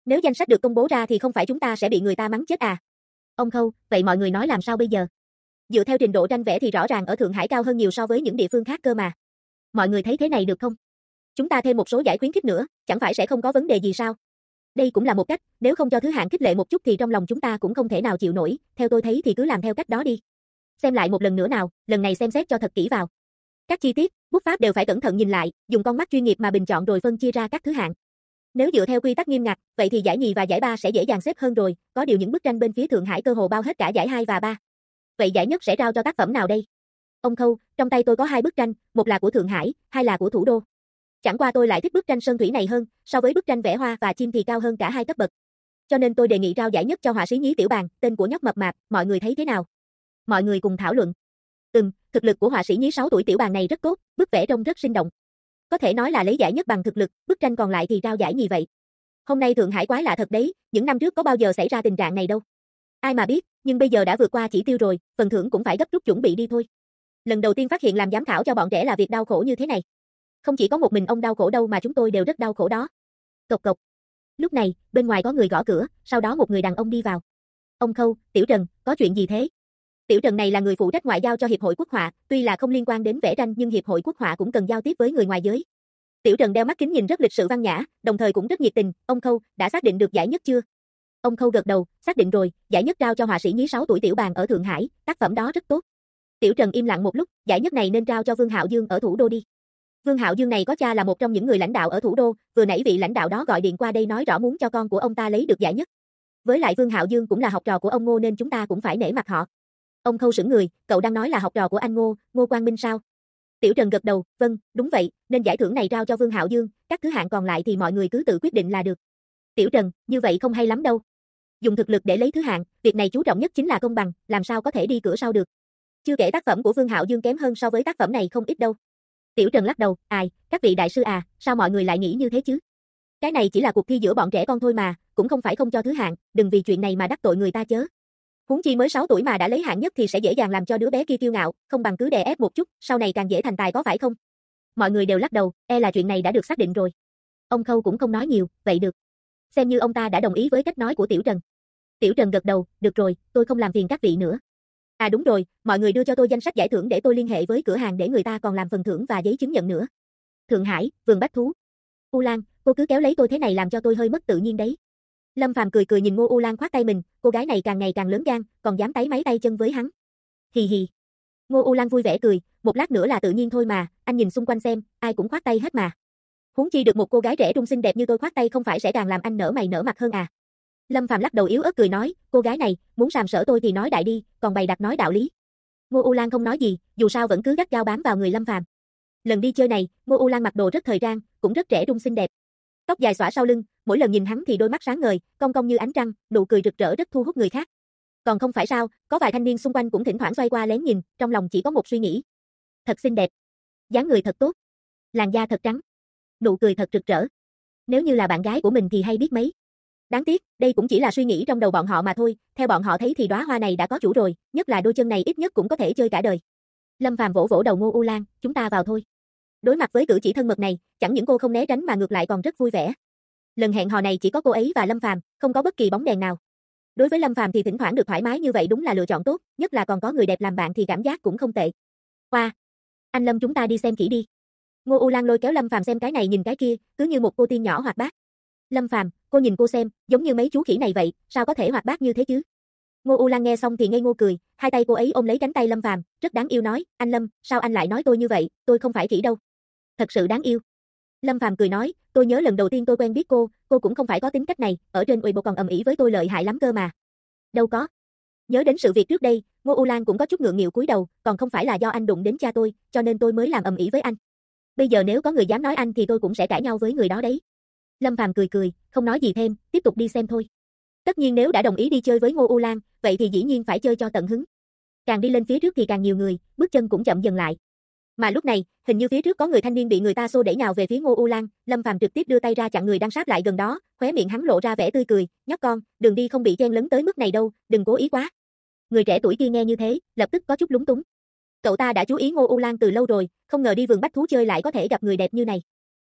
Nếu danh sách được công bố ra thì không phải chúng ta sẽ bị người ta mắng chết à? Ông Khâu, vậy mọi người nói làm sao bây giờ? Dựa theo trình độ tranh vẽ thì rõ ràng ở Thượng Hải cao hơn nhiều so với những địa phương khác cơ mà. Mọi người thấy thế này được không? Chúng ta thêm một số giải khuyến khích nữa, chẳng phải sẽ không có vấn đề gì sao? Đây cũng là một cách, nếu không cho thứ hạng khích lệ một chút thì trong lòng chúng ta cũng không thể nào chịu nổi, theo tôi thấy thì cứ làm theo cách đó đi. Xem lại một lần nữa nào, lần này xem xét cho thật kỹ vào. Các chi tiết, bút pháp đều phải cẩn thận nhìn lại, dùng con mắt chuyên nghiệp mà bình chọn rồi phân chia ra các thứ hạng. Nếu dựa theo quy tắc nghiêm ngặt, vậy thì giải nhì và giải ba sẽ dễ dàng xếp hơn rồi, có điều những bức tranh bên phía Thượng Hải cơ hồ bao hết cả giải 2 và 3. Vậy giải nhất sẽ trao cho tác phẩm nào đây? Ông Khâu, trong tay tôi có 2 bức tranh, một là của Thượng Hải, hai là của thủ đô. Chẳng qua tôi lại thích bức tranh sơn thủy này hơn, so với bức tranh vẽ hoa và chim thì cao hơn cả 2 cấp bậc. Cho nên tôi đề nghị trao giải nhất cho họa sĩ Nhí Tiểu Bàn, tên của nhóc mập mạp, mọi người thấy thế nào? Mọi người cùng thảo luận. Thực lực của họa sĩ Nhí 6 tuổi Tiểu Bàn này rất tốt, bức vẽ trông rất sinh động. Có thể nói là lấy giải nhất bằng thực lực, bức tranh còn lại thì trao giải nhì vậy. Hôm nay Thượng Hải quái lạ thật đấy, những năm trước có bao giờ xảy ra tình trạng này đâu. Ai mà biết, nhưng bây giờ đã vượt qua chỉ tiêu rồi, phần thưởng cũng phải gấp rút chuẩn bị đi thôi. Lần đầu tiên phát hiện làm giám khảo cho bọn trẻ là việc đau khổ như thế này. Không chỉ có một mình ông đau khổ đâu mà chúng tôi đều rất đau khổ đó. Cộc cộc. Lúc này, bên ngoài có người gõ cửa, sau đó một người đàn ông đi vào. Ông Khâu, Tiểu Trần, có chuyện gì thế? Tiểu Trần này là người phụ trách ngoại giao cho Hiệp hội Quốc họa, tuy là không liên quan đến vẽ tranh nhưng Hiệp hội Quốc họa cũng cần giao tiếp với người ngoài giới. Tiểu Trần đeo mắt kính nhìn rất lịch sự văn nhã, đồng thời cũng rất nhiệt tình. Ông Khâu, đã xác định được giải nhất chưa? Ông Khâu gật đầu, xác định rồi, giải nhất trao cho họa sĩ Nhí 6 tuổi Tiểu Bàn ở Thượng Hải, tác phẩm đó rất tốt. Tiểu Trần im lặng một lúc, giải nhất này nên trao cho Vương Hạo Dương ở thủ đô đi. Vương Hạo Dương này có cha là một trong những người lãnh đạo ở thủ đô, vừa nãy vị lãnh đạo đó gọi điện qua đây nói rõ muốn cho con của ông ta lấy được giải nhất. Với lại Vương Hạo Dương cũng là học trò của ông Ngô nên chúng ta cũng phải nể mặt họ. Ông Khâu sững người, cậu đang nói là học trò của anh Ngô, Ngô Quang Minh sao? Tiểu Trần gật đầu, vâng, đúng vậy, nên giải thưởng này trao cho Vương Hạo Dương, các thứ hạng còn lại thì mọi người cứ tự quyết định là được. Tiểu Trần, như vậy không hay lắm đâu. Dùng thực lực để lấy thứ hạng, việc này chú trọng nhất chính là công bằng, làm sao có thể đi cửa sau được. Chưa kể tác phẩm của Vương Hạo Dương kém hơn so với tác phẩm này không ít đâu. Tiểu Trần lắc đầu, ai, các vị đại sư à, sao mọi người lại nghĩ như thế chứ? Cái này chỉ là cuộc thi giữa bọn trẻ con thôi mà, cũng không phải không cho thứ hạng, đừng vì chuyện này mà đắc tội người ta chớ. Huống chi mới 6 tuổi mà đã lấy hạng nhất thì sẽ dễ dàng làm cho đứa bé kia kiêu ngạo, không bằng cứ đè ép một chút, sau này càng dễ thành tài có phải không? Mọi người đều lắc đầu, là chuyện này đã được xác định rồi. Ông Khâu cũng không nói nhiều, vậy được. Xem như ông ta đã đồng ý với cách nói của Tiểu Trần. Tiểu Trần gật đầu, được rồi, tôi không làm phiền các vị nữa. À đúng rồi, mọi người đưa cho tôi danh sách giải thưởng để tôi liên hệ với cửa hàng để người ta còn làm phần thưởng và giấy chứng nhận nữa. Thượng Hải, vườn bách thú. U Lan, cô cứ kéo lấy tôi thế này làm cho tôi hơi mất tự nhiên đấy. Lâm Phàm cười cười nhìn Ngô U Lan khoát tay mình, cô gái này càng ngày càng lớn gan, còn dám táy máy tay chân với hắn. Hì hì. Ngô U Lan vui vẻ cười, một lát nữa là tự nhiên thôi mà, anh nhìn xung quanh xem, ai cũng khoát tay hết mà. Huống chi được một cô gái trẻ trung xinh đẹp như tôi khoát tay không phải sẽ càng làm anh nở mày nở mặt hơn à. Lâm Phàm lắc đầu yếu ớt cười nói, cô gái này, muốn sàm sỡ tôi thì nói đại đi, còn bày đặt nói đạo lý. Ngô U Lan không nói gì, dù sao vẫn cứ gắt gao bám vào người Lâm Phàm. Lần đi chơi này, Ngô U Lan mặc đồ rất thời trang, cũng rất trẻ trung xinh đẹp. Tóc dài xõa sau lưng, mỗi lần nhìn hắn thì đôi mắt sáng ngời, cong cong như ánh trăng, nụ cười rực rỡ rất thu hút người khác. Còn không phải sao, có vài thanh niên xung quanh cũng thỉnh thoảng xoay qua lén nhìn, trong lòng chỉ có một suy nghĩ. Thật xinh đẹp. Dáng người thật tốt. Làn da thật trắng. Nụ cười thật rực rỡ. Nếu như là bạn gái của mình thì hay biết mấy. Đáng tiếc, đây cũng chỉ là suy nghĩ trong đầu bọn họ mà thôi, theo bọn họ thấy thì đóa hoa này đã có chủ rồi, nhất là đôi chân này ít nhất cũng có thể chơi cả đời. Lâm Phàm vỗ vỗ đầu Ngô U Lan, chúng ta vào thôi. Đối mặt với cử chỉ thân mật này, chẳng những cô không né tránh mà ngược lại còn rất vui vẻ. Lần hẹn hò này chỉ có cô ấy và Lâm Phàm, không có bất kỳ bóng đèn nào. Đối với Lâm Phàm thì thỉnh thoảng được thoải mái như vậy đúng là lựa chọn tốt, nhất là còn có người đẹp làm bạn thì cảm giác cũng không tệ. Qua, anh Lâm chúng ta đi xem kỹ đi. Ngô U Lan lôi kéo Lâm Phàm xem cái này nhìn cái kia, cứ như một cô tiên nhỏ hoạt bát. Lâm Phàm, cô nhìn cô xem, giống như mấy chú khỉ này vậy, sao có thể hoạt bát như thế chứ? Ngô U Lan nghe xong thì ngây ngô cười, hai tay cô ấy ôm lấy cánh tay Lâm Phàm, rất đáng yêu nói, anh Lâm, sao anh lại nói tôi như vậy, tôi không phải khỉ đâu. Thật sự đáng yêu. Lâm Phàm cười nói, tôi nhớ lần đầu tiên tôi quen biết cô cũng không phải có tính cách này, ở trên Weibo còn ầm ĩ với tôi lợi hại lắm cơ mà. Đâu có. Nhớ đến sự việc trước đây, Ngô U Lan cũng có chút ngượng nghịu cúi đầu, còn không phải là do anh đụng đến cha tôi, cho nên tôi mới làm ầm ĩ với anh. Bây giờ nếu có người dám nói anh thì tôi cũng sẽ cãi nhau với người đó đấy. Lâm Phàm cười cười, không nói gì thêm, tiếp tục đi xem thôi. Tất nhiên nếu đã đồng ý đi chơi với Ngô U Lan, vậy thì dĩ nhiên phải chơi cho tận hứng. Càng đi lên phía trước thì càng nhiều người, bước chân cũng chậm dần lại. Mà lúc này, hình như phía trước có người thanh niên bị người ta xô đẩy nhào về phía Ngô U Lan, Lâm Phàm trực tiếp đưa tay ra chặn người đang sát lại gần đó, khóe miệng hắn lộ ra vẻ tươi cười, nhóc con, đường đi không bị chen lấn tới mức này đâu, đừng cố ý quá. Người trẻ tuổi kia nghe như thế, lập tức có chút lúng túng. Cậu ta đã chú ý Ngô U Lan từ lâu rồi, không ngờ đi vườn bách thú chơi lại có thể gặp người đẹp như này.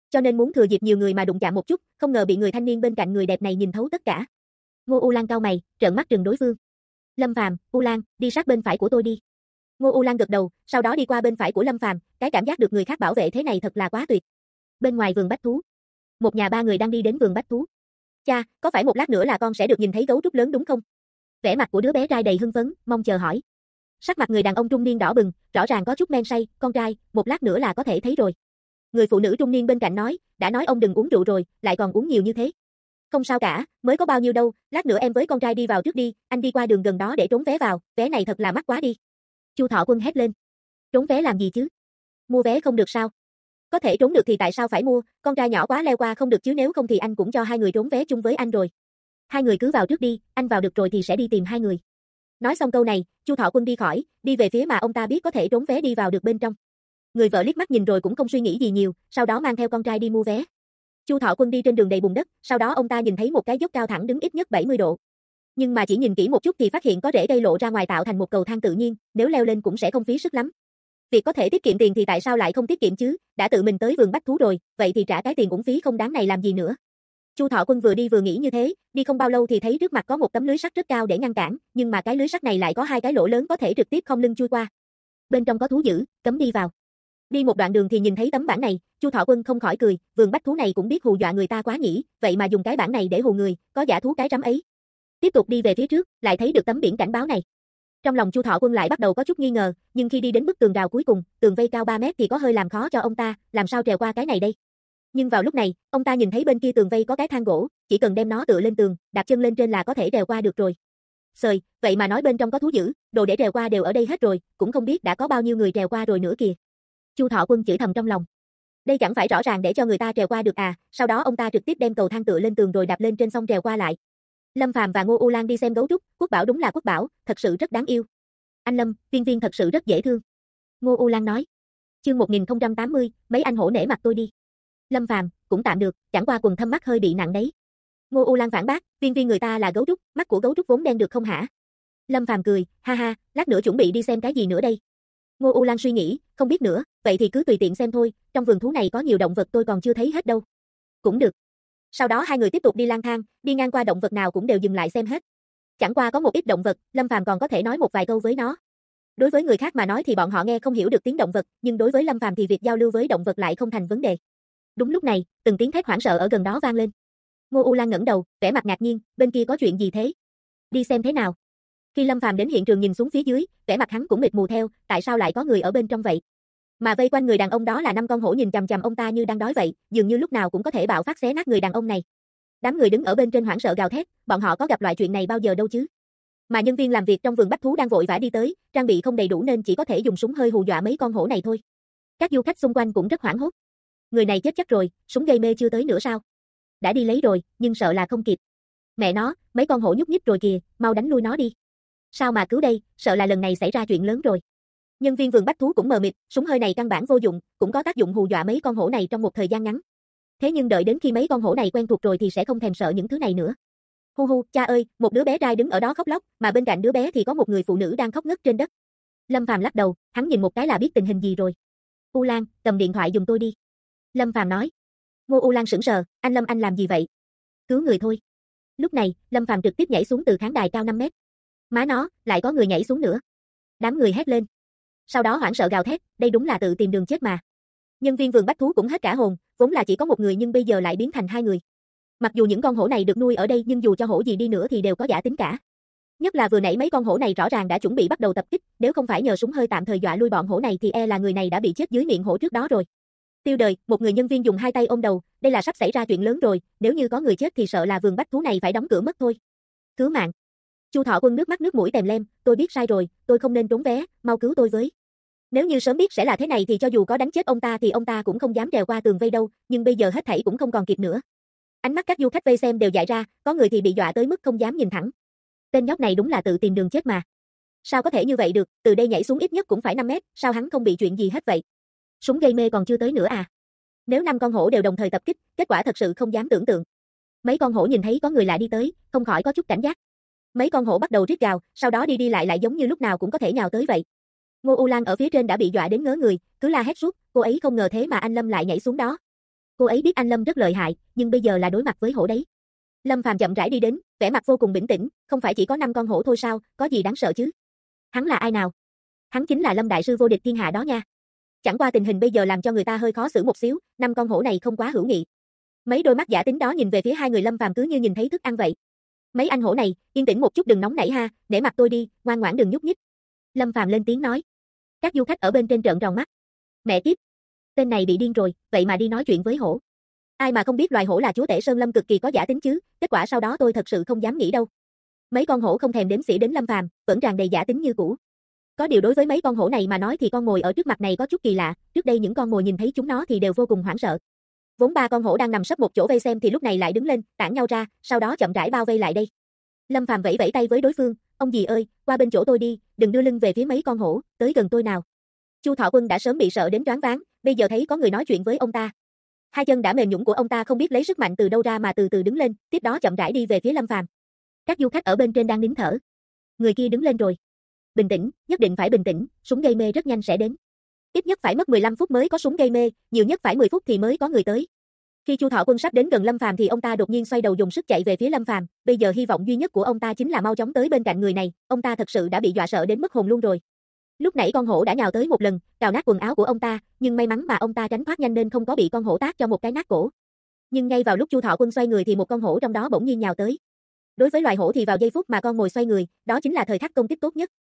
Cho nên muốn thừa dịp nhiều người mà đụng chạm một chút, không ngờ bị người thanh niên bên cạnh người đẹp này nhìn thấu tất cả. Ngô U Lan cau mày, trợn mắt trừng đối phương. Lâm Phàm, U Lan, đi sát bên phải của tôi đi. Ngô U Lan gật đầu, sau đó đi qua bên phải của Lâm Phàm, cái cảm giác được người khác bảo vệ thế này thật là quá tuyệt. Bên ngoài vườn bách thú, một nhà ba người đang đi đến vườn bách thú. Cha, có phải một lát nữa là con sẽ được nhìn thấy gấu trúc lớn đúng không? Vẻ mặt của đứa bé trai đầy hưng phấn, mong chờ hỏi. Sắc mặt người đàn ông trung niên đỏ bừng, rõ ràng có chút men say, con trai, một lát nữa là có thể thấy rồi. Người phụ nữ trung niên bên cạnh nói, đã nói ông đừng uống rượu rồi, lại còn uống nhiều như thế. Không sao cả, mới có bao nhiêu đâu, lát nữa em với con trai đi vào trước đi, anh đi qua đường gần đó để trốn vé vào, vé này thật là mắc quá đi. Chu Thọ Quân hét lên. Trốn vé làm gì chứ? Mua vé không được sao? Có thể trốn được thì tại sao phải mua, con trai nhỏ quá leo qua không được chứ nếu không thì anh cũng cho hai người trốn vé chung với anh rồi. Hai người cứ vào trước đi, anh vào được rồi thì sẽ đi tìm hai người. Nói xong câu này, Chu Thọ Quân đi khỏi, đi về phía mà ông ta biết có thể trốn vé đi vào được bên trong. Người vợ liếc mắt nhìn rồi cũng không suy nghĩ gì nhiều, sau đó mang theo con trai đi mua vé. Chu Thọ Quân đi trên đường đầy bùn đất, sau đó ông ta nhìn thấy một cái dốc cao thẳng đứng ít nhất 70 độ. Nhưng mà chỉ nhìn kỹ một chút thì phát hiện có rễ cây lộ ra ngoài tạo thành một cầu thang tự nhiên, nếu leo lên cũng sẽ không phí sức lắm. Việc có thể tiết kiệm tiền thì tại sao lại không tiết kiệm chứ, đã tự mình tới vườn bách thú rồi, vậy thì trả cái tiền uổng phí không đáng này làm gì nữa. Chu Thọ Quân vừa đi vừa nghĩ như thế, đi không bao lâu thì thấy trước mặt có một tấm lưới sắt rất cao để ngăn cản, nhưng mà cái lưới sắt này lại có hai cái lỗ lớn có thể trực tiếp khom lưng chui qua. Bên trong có thú dữ, cấm đi vào. Đi một đoạn đường thì nhìn thấy tấm bảng này, Chu Thọ Quân không khỏi cười, vườn bách thú này cũng biết hù dọa người ta quá nhỉ, vậy mà dùng cái bảng này để hù người, có giả thú cái rắm ấy. Tiếp tục đi về phía trước, lại thấy được tấm biển cảnh báo này. Trong lòng Chu Thọ Quân lại bắt đầu có chút nghi ngờ, nhưng khi đi đến bức tường rào cuối cùng, tường vây cao 3 mét thì có hơi làm khó cho ông ta, làm sao trèo qua cái này đây? Nhưng vào lúc này, ông ta nhìn thấy bên kia tường vây có cái thang gỗ, chỉ cần đem nó tựa lên tường, đặt chân lên trên là có thể trèo qua được rồi. Sời, vậy mà nói bên trong có thú dữ, đồ để trèo qua đều ở đây hết rồi, cũng không biết đã có bao nhiêu người trèo qua rồi nữa kìa. Chu Thọ Quân chửi thầm trong lòng. Đây chẳng phải rõ ràng để cho người ta trèo qua được à, sau đó ông ta trực tiếp đem cầu thang tựa lên tường rồi đạp lên trên xong trèo qua lại. Lâm Phàm và Ngô U Lan đi xem gấu trúc, Quốc Bảo đúng là Quốc Bảo, thật sự rất đáng yêu. Anh Lâm, Viên Viên thật sự rất dễ thương. Ngô U Lan nói. Chương 1080, mấy anh hổ nể mặt tôi đi. Lâm Phàm, cũng tạm được, chẳng qua quần thâm mắt hơi bị nặng đấy. Ngô U Lan phản bác, Viên Viên người ta là gấu trúc, mắt của gấu trúc vốn đen được không hả? Lâm Phàm cười, ha ha, lát nữa chuẩn bị đi xem cái gì nữa đây? Ngô U Lan suy nghĩ, không biết nữa, vậy thì cứ tùy tiện xem thôi, trong vườn thú này có nhiều động vật tôi còn chưa thấy hết đâu. Cũng được. Sau đó hai người tiếp tục đi lang thang, đi ngang qua động vật nào cũng đều dừng lại xem hết. Chẳng qua có một ít động vật, Lâm Phàm còn có thể nói một vài câu với nó. Đối với người khác mà nói thì bọn họ nghe không hiểu được tiếng động vật, nhưng đối với Lâm Phàm thì việc giao lưu với động vật lại không thành vấn đề. Đúng lúc này, từng tiếng thét hoảng sợ ở gần đó vang lên. Ngô U Lan ngẩng đầu, vẻ mặt ngạc nhiên, bên kia có chuyện gì thế? Đi xem thế nào. Khi Lâm Phàm đến hiện trường nhìn xuống phía dưới, vẻ mặt hắn cũng mịt mù theo, tại sao lại có người ở bên trong vậy? Mà vây quanh người đàn ông đó là 5 con hổ nhìn chằm chằm ông ta như đang đói vậy, dường như lúc nào cũng có thể bạo phát xé nát người đàn ông này. Đám người đứng ở bên trên hoảng sợ gào thét, bọn họ có gặp loại chuyện này bao giờ đâu chứ. Mà nhân viên làm việc trong vườn bách thú đang vội vã đi tới, trang bị không đầy đủ nên chỉ có thể dùng súng hơi hù dọa mấy con hổ này thôi. Các du khách xung quanh cũng rất hoảng hốt. Người này chết chắc rồi, súng gây mê chưa tới nữa sao? Đã đi lấy rồi, nhưng sợ là không kịp. Mẹ nó, mấy con hổ nhúc nhích rồi kìa, mau đánh lui nó đi. Sao mà cứu đây, sợ là lần này xảy ra chuyện lớn rồi. Nhân viên vườn bách thú cũng mờ mịt, súng hơi này căn bản vô dụng, cũng có tác dụng hù dọa mấy con hổ này trong một thời gian ngắn. Thế nhưng đợi đến khi mấy con hổ này quen thuộc rồi thì sẽ không thèm sợ những thứ này nữa. Hu hu, cha ơi, một đứa bé trai đứng ở đó khóc lóc, mà bên cạnh đứa bé thì có một người phụ nữ đang khóc ngất trên đất. Lâm Phàm lắc đầu, hắn nhìn một cái là biết tình hình gì rồi. U Lan, cầm điện thoại giùm tôi đi. Lâm Phàm nói. Ngô U Lan sững sờ, anh Lâm anh làm gì vậy? Cứu người thôi. Lúc này, Lâm Phàm trực tiếp nhảy xuống từ khán đài cao 5 mét. Má nó, lại có người nhảy xuống nữa. Đám người hét lên. Sau đó hoảng sợ gào thét, đây đúng là tự tìm đường chết mà. Nhân viên vườn bách thú cũng hết cả hồn, vốn là chỉ có một người nhưng bây giờ lại biến thành hai người. Mặc dù những con hổ này được nuôi ở đây nhưng dù cho hổ gì đi nữa thì đều có giả tính cả. Nhất là vừa nãy mấy con hổ này rõ ràng đã chuẩn bị bắt đầu tập kích, nếu không phải nhờ súng hơi tạm thời dọa lui bọn hổ này thì e là người này đã bị chết dưới miệng hổ trước đó rồi. Tiêu đời, một người nhân viên dùng hai tay ôm đầu, đây là sắp xảy ra chuyện lớn rồi, nếu như có người chết thì sợ là vườn bách thú này phải đóng cửa mất thôi. Cứu mạng. Chu Thọ Quân nước mắt nước mũi tèm lem, tôi biết sai rồi, tôi không nên trốn vé, mau cứu tôi với. Nếu như sớm biết sẽ là thế này thì cho dù có đánh chết ông ta thì ông ta cũng không dám trèo qua tường vây đâu, nhưng bây giờ hết thảy cũng không còn kịp nữa. Ánh mắt các du khách vây xem đều dại ra, có người thì bị dọa tới mức không dám nhìn thẳng. Tên nhóc này đúng là tự tìm đường chết mà. Sao có thể như vậy được, từ đây nhảy xuống ít nhất cũng phải 5 mét, sao hắn không bị chuyện gì hết vậy? Súng gây mê còn chưa tới nữa à? Nếu 5 con hổ đều đồng thời tập kích, kết quả thật sự không dám tưởng tượng. Mấy con hổ nhìn thấy có người lạ đi tới, không khỏi có chút cảnh giác. Mấy con hổ bắt đầu rít gào, sau đó đi đi lại giống như lúc nào cũng có thể nhào tới vậy. Ngô U Lan ở phía trên đã bị dọa đến ngớ người, cứ la hét suốt, cô ấy không ngờ thế mà anh Lâm lại nhảy xuống đó. Cô ấy biết anh Lâm rất lợi hại, nhưng bây giờ là đối mặt với hổ đấy. Lâm Phàm chậm rãi đi đến, vẻ mặt vô cùng bình tĩnh, không phải chỉ có 5 con hổ thôi sao, có gì đáng sợ chứ? Hắn là ai nào? Hắn chính là Lâm đại sư vô địch thiên hạ đó nha. Chẳng qua tình hình bây giờ làm cho người ta hơi khó xử một xíu, 5 con hổ này không quá hữu nghị. Mấy đôi mắt giả tính đó nhìn về phía hai người Lâm Phàm cứ như nhìn thấy thức ăn vậy. Mấy anh hổ này, yên tĩnh một chút đừng nóng nảy ha, để mặt tôi đi, ngoan ngoãn đừng nhúc nhích. Lâm Phàm lên tiếng nói. Các du khách ở bên trên trợn tròn mắt. Mẹ kiếp, tên này bị điên rồi, vậy mà đi nói chuyện với hổ. Ai mà không biết loài hổ là chúa tể sơn lâm cực kỳ có giả tính chứ, kết quả sau đó tôi thật sự không dám nghĩ đâu. Mấy con hổ không thèm đếm xỉa đến Lâm Phàm, vẫn tràn đầy giả tính như cũ. Có điều đối với mấy con hổ này mà nói thì con mồi ở trước mặt này có chút kỳ lạ, trước đây những con mồi nhìn thấy chúng nó thì đều vô cùng hoảng sợ. Vốn 3 con hổ đang nằm sấp một chỗ vây xem thì lúc này lại đứng lên, tản nhau ra, sau đó chậm rãi bao vây lại đây. Lâm Phàm vẫy vẫy tay với đối phương, ông dì ơi, qua bên chỗ tôi đi, đừng đưa lưng về phía mấy con hổ, tới gần tôi nào. Chu Thọ Quân đã sớm bị sợ đến choáng váng, bây giờ thấy có người nói chuyện với ông ta. Hai chân đã mềm nhũn của ông ta không biết lấy sức mạnh từ đâu ra mà từ từ đứng lên, tiếp đó chậm rãi đi về phía Lâm Phàm. Các du khách ở bên trên đang nín thở. Người kia đứng lên rồi. Bình tĩnh, nhất định phải bình tĩnh, súng gây mê rất nhanh sẽ đến. Ít nhất phải mất 15 phút mới có súng gây mê, nhiều nhất phải 10 phút thì mới có người tới. Khi Chu Thọ Quân sắp đến gần Lâm Phàm thì ông ta đột nhiên xoay đầu dùng sức chạy về phía Lâm Phàm, bây giờ hy vọng duy nhất của ông ta chính là mau chóng tới bên cạnh người này, ông ta thật sự đã bị dọa sợ đến mất hồn luôn rồi. Lúc nãy con hổ đã nhào tới một lần, cào nát quần áo của ông ta, nhưng may mắn mà ông ta tránh thoát nhanh nên không có bị con hổ tát cho một cái nát cổ. Nhưng ngay vào lúc Chu Thọ Quân xoay người thì một con hổ trong đó bỗng nhiên nhào tới. Đối với loài hổ thì vào giây phút mà con mồi xoay người, đó chính là thời khắc công kích tốt nhất.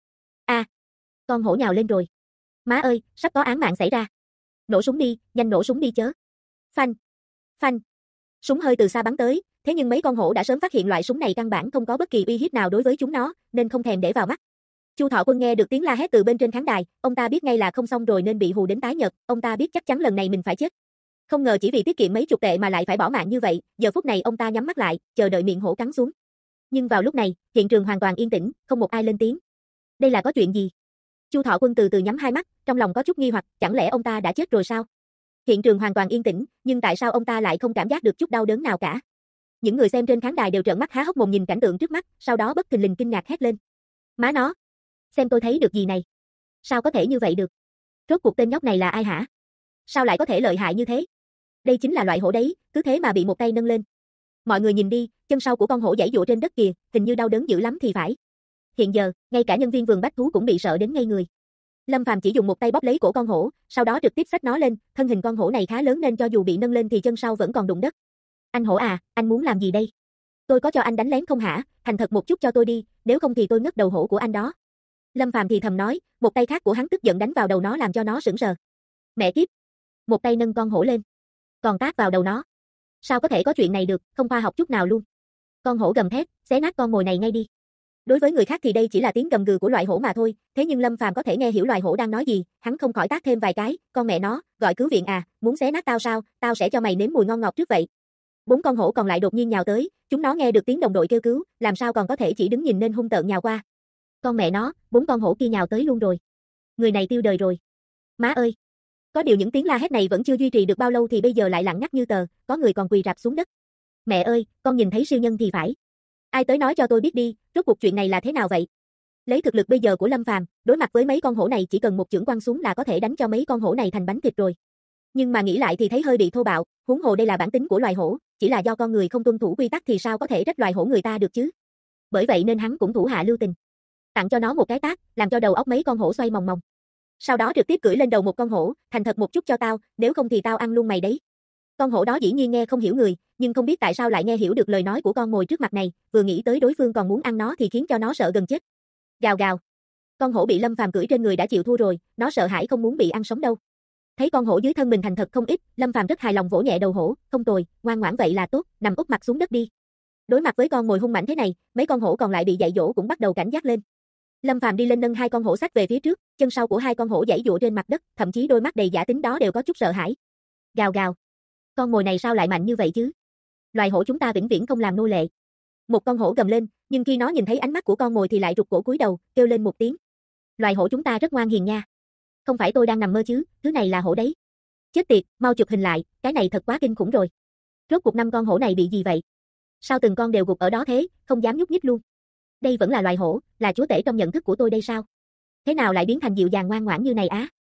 Con hổ nhào lên rồi. Má ơi, sắp có án mạng xảy ra. Nổ súng đi, nhanh nổ súng đi chớ. Phanh, phanh. Súng hơi từ xa bắn tới, thế nhưng mấy con hổ đã sớm phát hiện loại súng này căn bản không có bất kỳ uy hiếp nào đối với chúng nó, nên không thèm để vào mắt. Chu Thọ Quân nghe được tiếng la hét từ bên trên khán đài, ông ta biết ngay là không xong rồi nên bị hù đến tái nhợt, ông ta biết chắc chắn lần này mình phải chết. Không ngờ chỉ vì tiết kiệm mấy chục tệ mà lại phải bỏ mạng như vậy, giờ phút này ông ta nhắm mắt lại, chờ đợi miệng hổ cắn xuống. Nhưng vào lúc này, hiện trường hoàn toàn yên tĩnh, không một ai lên tiếng. Đây là có chuyện gì? Chu Thọ Quân từ từ nhắm hai mắt, trong lòng có chút nghi hoặc, chẳng lẽ ông ta đã chết rồi sao? Hiện trường hoàn toàn yên tĩnh, nhưng tại sao ông ta lại không cảm giác được chút đau đớn nào cả? Những người xem trên khán đài đều trợn mắt há hốc mồm nhìn cảnh tượng trước mắt, sau đó bất thình lình kinh ngạc hét lên. Má nó! Xem tôi thấy được gì này? Sao có thể như vậy được? Rốt cuộc tên nhóc này là ai hả? Sao lại có thể lợi hại như thế? Đây chính là loại hổ đấy, cứ thế mà bị một tay nâng lên. Mọi người nhìn đi, chân sau của con hổ giãy giụa trên đất kìa, hình như đau đớn dữ lắm thì phải. Hiện giờ, ngay cả nhân viên vườn bách thú cũng bị sợ đến ngây người. Lâm Phàm chỉ dùng một tay bóp lấy cổ con hổ, sau đó trực tiếp xách nó lên, thân hình con hổ này khá lớn nên cho dù bị nâng lên thì chân sau vẫn còn đụng đất. Anh hổ à, anh muốn làm gì đây? Tôi có cho anh đánh lén không hả? Thành thật một chút cho tôi đi, nếu không thì tôi ngất đầu hổ của anh đó. Lâm Phàm thì thầm nói, một tay khác của hắn tức giận đánh vào đầu nó làm cho nó sững sờ. Mẹ kiếp! Một tay nâng con hổ lên, còn tát vào đầu nó. Sao có thể có chuyện này được, không khoa học chút nào luôn. Con hổ gầm thét, xé nát con mồi này ngay đi. Đối với người khác thì đây chỉ là tiếng gầm gừ của loại hổ mà thôi, thế nhưng Lâm Phàm có thể nghe hiểu loài hổ đang nói gì, hắn không khỏi tát thêm vài cái, con mẹ nó, gọi cứu viện à, muốn xé nát tao sao, tao sẽ cho mày nếm mùi ngon ngọt trước vậy. 4 con hổ còn lại đột nhiên nhào tới, chúng nó nghe được tiếng đồng đội kêu cứu, làm sao còn có thể chỉ đứng nhìn nên hung tợn nhào qua. Con mẹ nó, 4 con hổ kia nhào tới luôn rồi. Người này tiêu đời rồi. Má ơi! Có điều những tiếng la hét này vẫn chưa duy trì được bao lâu thì bây giờ lại lặng ngắt như tờ, có người còn quỳ rạp xuống đất. Mẹ ơi, con nhìn thấy siêu nhân thì phải. Ai tới nói cho tôi biết đi, rốt cuộc chuyện này là thế nào vậy? Lấy thực lực bây giờ của Lâm Phàm, đối mặt với mấy con hổ này chỉ cần một chưởng quăng xuống là có thể đánh cho mấy con hổ này thành bánh thịt rồi. Nhưng mà nghĩ lại thì thấy hơi bị thô bạo, huống hồ đây là bản tính của loài hổ, chỉ là do con người không tuân thủ quy tắc thì sao có thể trách loài hổ người ta được chứ? Bởi vậy nên hắn cũng thủ hạ lưu tình, tặng cho nó một cái tát, làm cho đầu óc mấy con hổ xoay mòng mòng. Sau đó trực tiếp cưỡi lên đầu một con hổ, thành thật một chút cho tao, nếu không thì tao ăn luôn mày đấy. Con hổ đó dĩ nhiên nghe không hiểu người, nhưng không biết tại sao lại nghe hiểu được lời nói của con mồi trước mặt này, vừa nghĩ tới đối phương còn muốn ăn nó thì khiến cho nó sợ gần chết. Gào gào. Con hổ bị Lâm Phàm cưỡi trên người đã chịu thua rồi, nó sợ hãi không muốn bị ăn sống đâu. Thấy con hổ dưới thân mình thành thật không ít, Lâm Phàm rất hài lòng vỗ nhẹ đầu hổ, không tồi, ngoan ngoãn vậy là tốt, nằm úp mặt xuống đất đi. Đối mặt với con mồi hung mãnh thế này, mấy con hổ còn lại bị dạy dỗ cũng bắt đầu cảnh giác lên. Lâm Phàm đi lên nâng hai con hổ xách về phía trước, chân sau của hai con hổ giãy giụa trên mặt đất, thậm chí đôi mắt đầy giả tính đó đều có chút sợ hãi. Gào gào. Con mồi này sao lại mạnh như vậy chứ? Loài hổ chúng ta vĩnh viễn không làm nô lệ. Một con hổ gầm lên, nhưng khi nó nhìn thấy ánh mắt của con mồi thì lại rụt cổ cúi đầu, kêu lên một tiếng. Loài hổ chúng ta rất ngoan hiền nha. Không phải tôi đang nằm mơ chứ, thứ này là hổ đấy. Chết tiệt, mau chụp hình lại, cái này thật quá kinh khủng rồi. Rốt cuộc 5 con hổ này bị gì vậy? Sao từng con đều gục ở đó thế, không dám nhúc nhích luôn. Đây vẫn là loài hổ, là chúa tể trong nhận thức của tôi đây sao? Thế nào lại biến thành dịu dàng ngoan ngoãn như này á?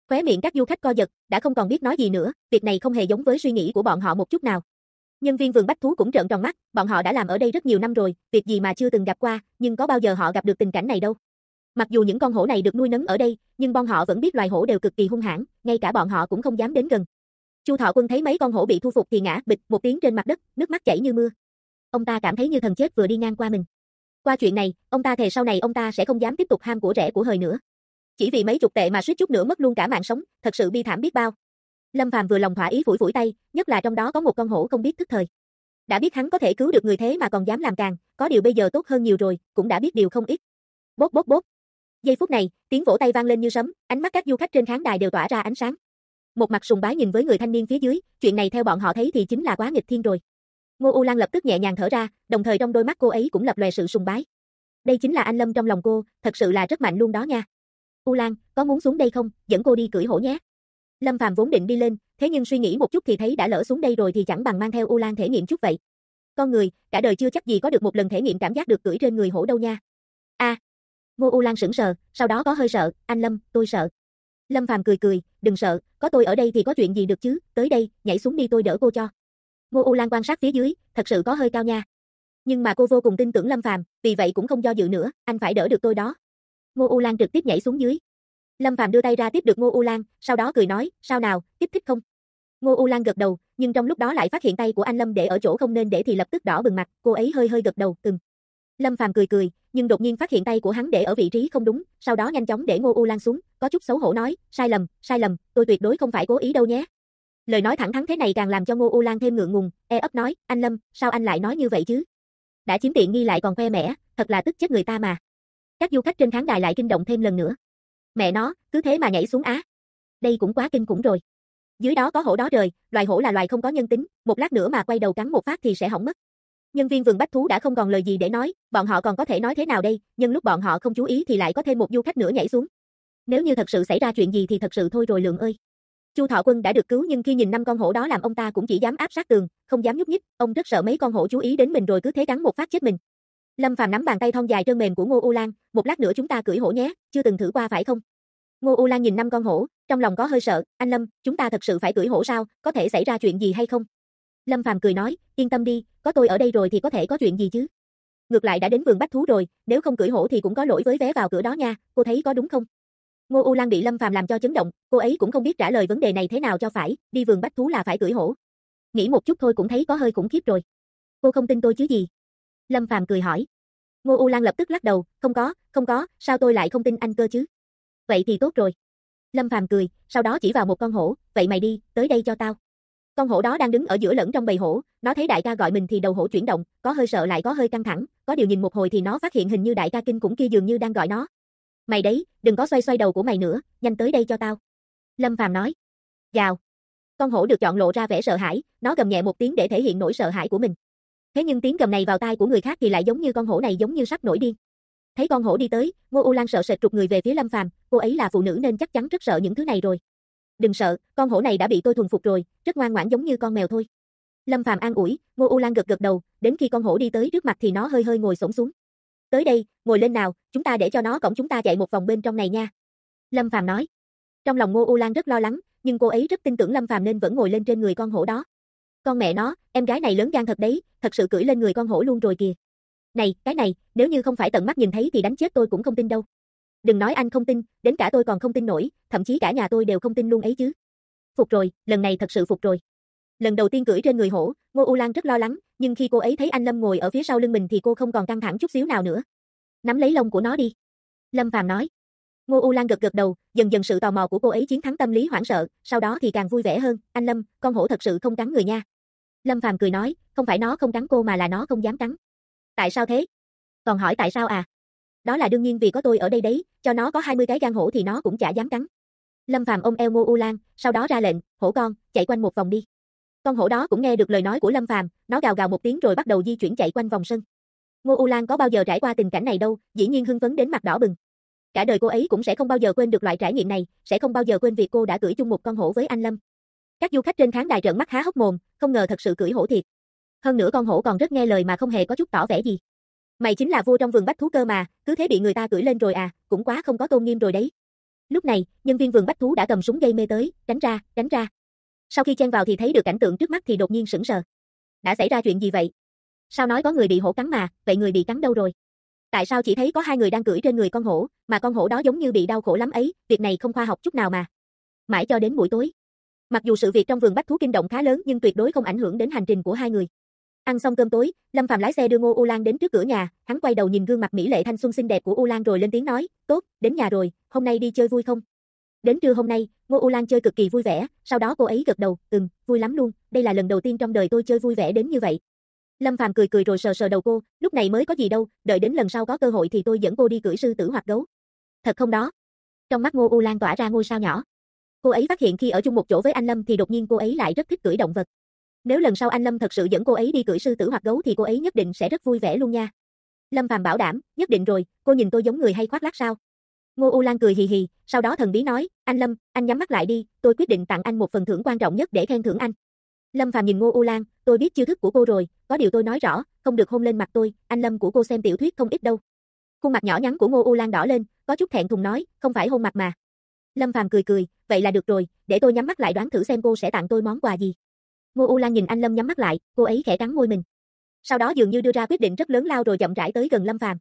Khóe miệng các du khách co giật, đã không còn biết nói gì nữa, việc này không hề giống với suy nghĩ của bọn họ một chút nào. Nhân viên vườn bách thú cũng trợn tròn mắt, bọn họ đã làm ở đây rất nhiều năm rồi, việc gì mà chưa từng gặp qua, nhưng có bao giờ họ gặp được tình cảnh này đâu. Mặc dù những con hổ này được nuôi nấng ở đây, nhưng bọn họ vẫn biết loài hổ đều cực kỳ hung hãn, ngay cả bọn họ cũng không dám đến gần. Chu Thọ Quân thấy mấy con hổ bị thu phục thì ngã bịch một tiếng trên mặt đất, nước mắt chảy như mưa. Ông ta cảm thấy như thần chết vừa đi ngang qua mình. Qua chuyện này, ông ta thề sau này ông ta sẽ không dám tiếp tục ham của rẻ của hời nữa. Chỉ vì mấy chục tệ mà suýt chút nữa mất luôn cả mạng sống, thật sự bi thảm biết bao. Lâm Phàm vừa lòng thỏa ý phủi phủi tay, nhất là trong đó có một con hổ không biết thức thời. Đã biết hắn có thể cứu được người thế mà còn dám làm càng, có điều bây giờ tốt hơn nhiều rồi, cũng đã biết điều không ít. Bốp bốp bốp. Giây phút này, tiếng vỗ tay vang lên như sấm, ánh mắt các du khách trên khán đài đều tỏa ra ánh sáng. Một mặt sùng bái nhìn với người thanh niên phía dưới, chuyện này theo bọn họ thấy thì chính là quá nghịch thiên rồi. Ngô U Lan lập tức nhẹ nhàng thở ra, đồng thời trong đôi mắt cô ấy cũng lập lòe sự sùng bái. Đây chính là anh Lâm trong lòng cô, thật sự là rất mạnh luôn đó nha. U Lan, có muốn xuống đây không, dẫn cô đi cưỡi hổ nhé. Lâm Phàm vốn định đi lên, thế nhưng suy nghĩ một chút thì thấy đã lỡ xuống đây rồi thì chẳng bằng mang theo U Lan thể nghiệm chút vậy. Con người, cả đời chưa chắc gì có được một lần thể nghiệm cảm giác được cưỡi trên người hổ đâu nha. Ngô U Lan sững sờ, sau đó có hơi sợ, anh Lâm, tôi sợ. Lâm Phàm cười cười, đừng sợ, có tôi ở đây thì có chuyện gì được chứ, tới đây, nhảy xuống đi tôi đỡ cô cho. Ngô U Lan quan sát phía dưới, thật sự có hơi cao nha. Nhưng mà cô vô cùng tin tưởng Lâm Phàm, vì vậy cũng không do dự nữa, anh phải đỡ được tôi đó. Ngô U Lan trực tiếp nhảy xuống dưới. Lâm Phàm đưa tay ra tiếp được Ngô U Lan, sau đó cười nói, sao nào, tiếp thích không? Ngô U Lan gật đầu, nhưng trong lúc đó lại phát hiện tay của anh Lâm để ở chỗ không nên để thì lập tức đỏ bừng mặt, cô ấy hơi hơi gật đầu, Lâm Phàm cười cười, nhưng đột nhiên phát hiện tay của hắn để ở vị trí không đúng, sau đó nhanh chóng để Ngô U Lan xuống, có chút xấu hổ nói, sai lầm, tôi tuyệt đối không phải cố ý đâu nhé. Lời nói thẳng thắn thế này càng làm cho Ngô U Lan thêm ngượng ngùng, ấp nói, anh Lâm, sao anh lại nói như vậy chứ? Đã chiếm tiện nghi lại còn khoe mẽ, thật là tức chết người ta mà. Các du khách trên khán đài lại kinh động thêm lần nữa. Mẹ nó, cứ thế mà nhảy xuống á. Đây cũng quá kinh khủng rồi. Dưới đó có hổ đó trời, loài hổ là loài không có nhân tính, một lát nữa mà quay đầu cắn một phát thì sẽ hỏng mất. Nhân viên vườn bách thú đã không còn lời gì để nói, bọn họ còn có thể nói thế nào đây, nhưng lúc bọn họ không chú ý thì lại có thêm một du khách nữa nhảy xuống. Nếu như thật sự xảy ra chuyện gì thì thật sự thôi rồi Lượng ơi. Chu Thọ Quân đã được cứu nhưng khi nhìn 5 con hổ đó làm ông ta cũng chỉ dám áp sát tường, không dám nhúc nhích, ông rất sợ mấy con hổ chú ý đến mình rồi cứ thế cắn một phát chết mình. Lâm Phàm nắm bàn tay thon dài trơn mềm của Ngô U Lan, một lát nữa chúng ta cưỡi hổ nhé, chưa từng thử qua phải không? Ngô U Lan nhìn 5 con hổ, trong lòng có hơi sợ, anh Lâm, chúng ta thật sự phải cưỡi hổ sao, có thể xảy ra chuyện gì hay không? Lâm Phàm cười nói, yên tâm đi, có tôi ở đây rồi thì có thể có chuyện gì chứ? Ngược lại đã đến vườn bách thú rồi, nếu không cưỡi hổ thì cũng có lỗi với vé vào cửa đó nha, cô thấy có đúng không? Ngô U Lan bị Lâm Phàm làm cho chấn động, cô ấy cũng không biết trả lời vấn đề này thế nào cho phải, đi vườn bách thú là phải cưỡi hổ. Nghĩ một chút thôi cũng thấy có hơi khủng khiếp rồi. Cô không tin tôi chứ gì? Lâm Phàm cười hỏi. Ngô U Lan lập tức lắc đầu, không có, sao tôi lại không tin anh cơ chứ? Vậy thì tốt rồi. Lâm Phàm cười, sau đó chỉ vào một con hổ, vậy mày đi, tới đây cho tao. Con hổ đó đang đứng ở giữa lẫn trong bầy hổ, nó thấy đại ca gọi mình thì đầu hổ chuyển động, có hơi sợ lại có hơi căng thẳng, có điều nhìn một hồi thì nó phát hiện hình như đại ca kinh khủng kia dường như đang gọi nó. Mày đấy, đừng có xoay xoay đầu của mày nữa, nhanh tới đây cho tao. Lâm Phàm nói. Gào. Con hổ được chọn lộ ra vẻ sợ hãi, nó gầm nhẹ một tiếng để thể hiện nỗi sợ hãi của mình. Thế nhưng tiếng gầm này vào tai của người khác thì lại giống như con hổ này giống như sắp nổi điên. Thấy con hổ đi tới, Ngô U Lan sợ sệt trục người về phía Lâm Phàm, cô ấy là phụ nữ nên chắc chắn rất sợ những thứ này rồi. Đừng sợ, con hổ này đã bị tôi thuần phục rồi, rất ngoan ngoãn giống như con mèo thôi. Lâm Phàm an ủi, Ngô U Lan gật gật đầu, đến khi con hổ đi tới trước mặt thì nó hơi hơi ngồi xổm xuống. Tới đây, ngồi lên nào, chúng ta để cho nó cõng chúng ta chạy một vòng bên trong này nha. Lâm Phàm nói. Trong lòng Ngô U Lan rất lo lắng, nhưng cô ấy rất tin tưởng Lâm Phàm nên vẫn ngồi lên trên người con hổ đó. Con mẹ nó, em gái này lớn gan thật đấy, thật sự cưỡi lên người con hổ luôn rồi kìa. Này, cái này, nếu như không phải tận mắt nhìn thấy thì đánh chết tôi cũng không tin đâu. Đừng nói anh không tin, đến cả tôi còn không tin nổi, thậm chí cả nhà tôi đều không tin luôn ấy chứ. Phục rồi, lần này thật sự phục rồi. Lần đầu tiên cưỡi trên người hổ, Ngô U Lan rất lo lắng, nhưng khi cô ấy thấy anh Lâm ngồi ở phía sau lưng mình thì cô không còn căng thẳng chút xíu nào nữa. Nắm lấy lông của nó đi. Lâm Phàm nói. Ngô U Lan gật gật đầu, dần dần sự tò mò của cô ấy chiến thắng tâm lý hoảng sợ, sau đó thì càng vui vẻ hơn, anh Lâm, con hổ thật sự không cắn người nha. Lâm Phàm cười nói, không phải nó không cắn cô mà là nó không dám cắn. Tại sao thế? Còn hỏi tại sao à? Đó là đương nhiên vì có tôi ở đây đấy, cho nó có 20 cái gan hổ thì nó cũng chả dám cắn. Lâm Phàm ôm eo Ngô U Lan, sau đó ra lệnh, hổ con, chạy quanh một vòng đi. Con hổ đó cũng nghe được lời nói của Lâm Phàm, nó gào gào một tiếng rồi bắt đầu di chuyển chạy quanh vòng sân. Ngô U Lan có bao giờ trải qua tình cảnh này đâu, dĩ nhiên hưng phấn đến mặt đỏ bừng. Cả đời cô ấy cũng sẽ không bao giờ quên được loại trải nghiệm này, sẽ không bao giờ quên việc cô đã cưỡi chung một con hổ với anh Lâm. Các du khách trên khán đài trợn mắt há hốc mồm, không ngờ thật sự cưỡi hổ thiệt. Hơn nữa con hổ còn rất nghe lời mà không hề có chút tỏ vẻ gì. Mày chính là vua trong vườn bách thú cơ mà, cứ thế bị người ta cưỡi lên rồi à, cũng quá không có tôn nghiêm rồi đấy. Lúc này, nhân viên vườn bách thú đã cầm súng gây mê tới, tránh ra, tránh ra. Sau khi chen vào thì thấy được cảnh tượng trước mắt thì đột nhiên sững sờ. Đã xảy ra chuyện gì vậy? Sao nói có người bị hổ cắn mà, vậy người bị cắn đâu rồi? Tại sao chỉ thấy có hai người đang cưỡi trên người con hổ, mà con hổ đó giống như bị đau khổ lắm ấy, việc này không khoa học chút nào mà. Mãi cho đến buổi tối. Mặc dù sự việc trong vườn bách thú kinh động khá lớn nhưng tuyệt đối không ảnh hưởng đến hành trình của hai người. Ăn xong cơm tối, Lâm Phàm lái xe đưa Ngô U Lan đến trước cửa nhà, hắn quay đầu nhìn gương mặt mỹ lệ thanh xuân xinh đẹp của U Lan rồi lên tiếng nói, "Tốt, đến nhà rồi, hôm nay đi chơi vui không?" Đến trưa hôm nay, Ngô U Lan chơi cực kỳ vui vẻ, sau đó cô ấy gật đầu, vui lắm luôn, đây là lần đầu tiên trong đời tôi chơi vui vẻ đến như vậy. Lâm Phàm cười cười rồi sờ sờ đầu cô, lúc này mới có gì đâu, đợi đến lần sau có cơ hội thì tôi dẫn cô đi cưỡi sư tử hoặc gấu. Thật không đó? Trong mắt Ngô U Lan tỏa ra ngôi sao nhỏ. Cô ấy phát hiện khi ở chung một chỗ với anh Lâm thì đột nhiên cô ấy lại rất thích cưỡi động vật. Nếu lần sau anh Lâm thật sự dẫn cô ấy đi cưỡi sư tử hoặc gấu thì cô ấy nhất định sẽ rất vui vẻ luôn nha. Lâm Phàm bảo đảm, nhất định rồi, cô nhìn tôi giống người hay khoác lác sao? Ngô U Lan cười hì hì, sau đó thần bí nói, anh Lâm, anh nhắm mắt lại đi, tôi quyết định tặng anh một phần thưởng quan trọng nhất để khen thưởng anh. Lâm Phàm nhìn Ngô U Lan, tôi biết chiêu thức của cô rồi, có điều tôi nói rõ, không được hôn lên mặt tôi, anh Lâm của cô xem tiểu thuyết không ít đâu. Khuôn mặt nhỏ nhắn của Ngô U Lan đỏ lên, có chút thẹn thùng nói, không phải hôn mặt mà. Lâm Phàm cười cười, vậy là được rồi, để tôi nhắm mắt lại đoán thử xem cô sẽ tặng tôi món quà gì. Ngô U Lan nhìn anh Lâm nhắm mắt lại, cô ấy khẽ cắn môi mình. Sau đó dường như đưa ra quyết định rất lớn lao rồi chậm rãi tới gần Lâm Phàm.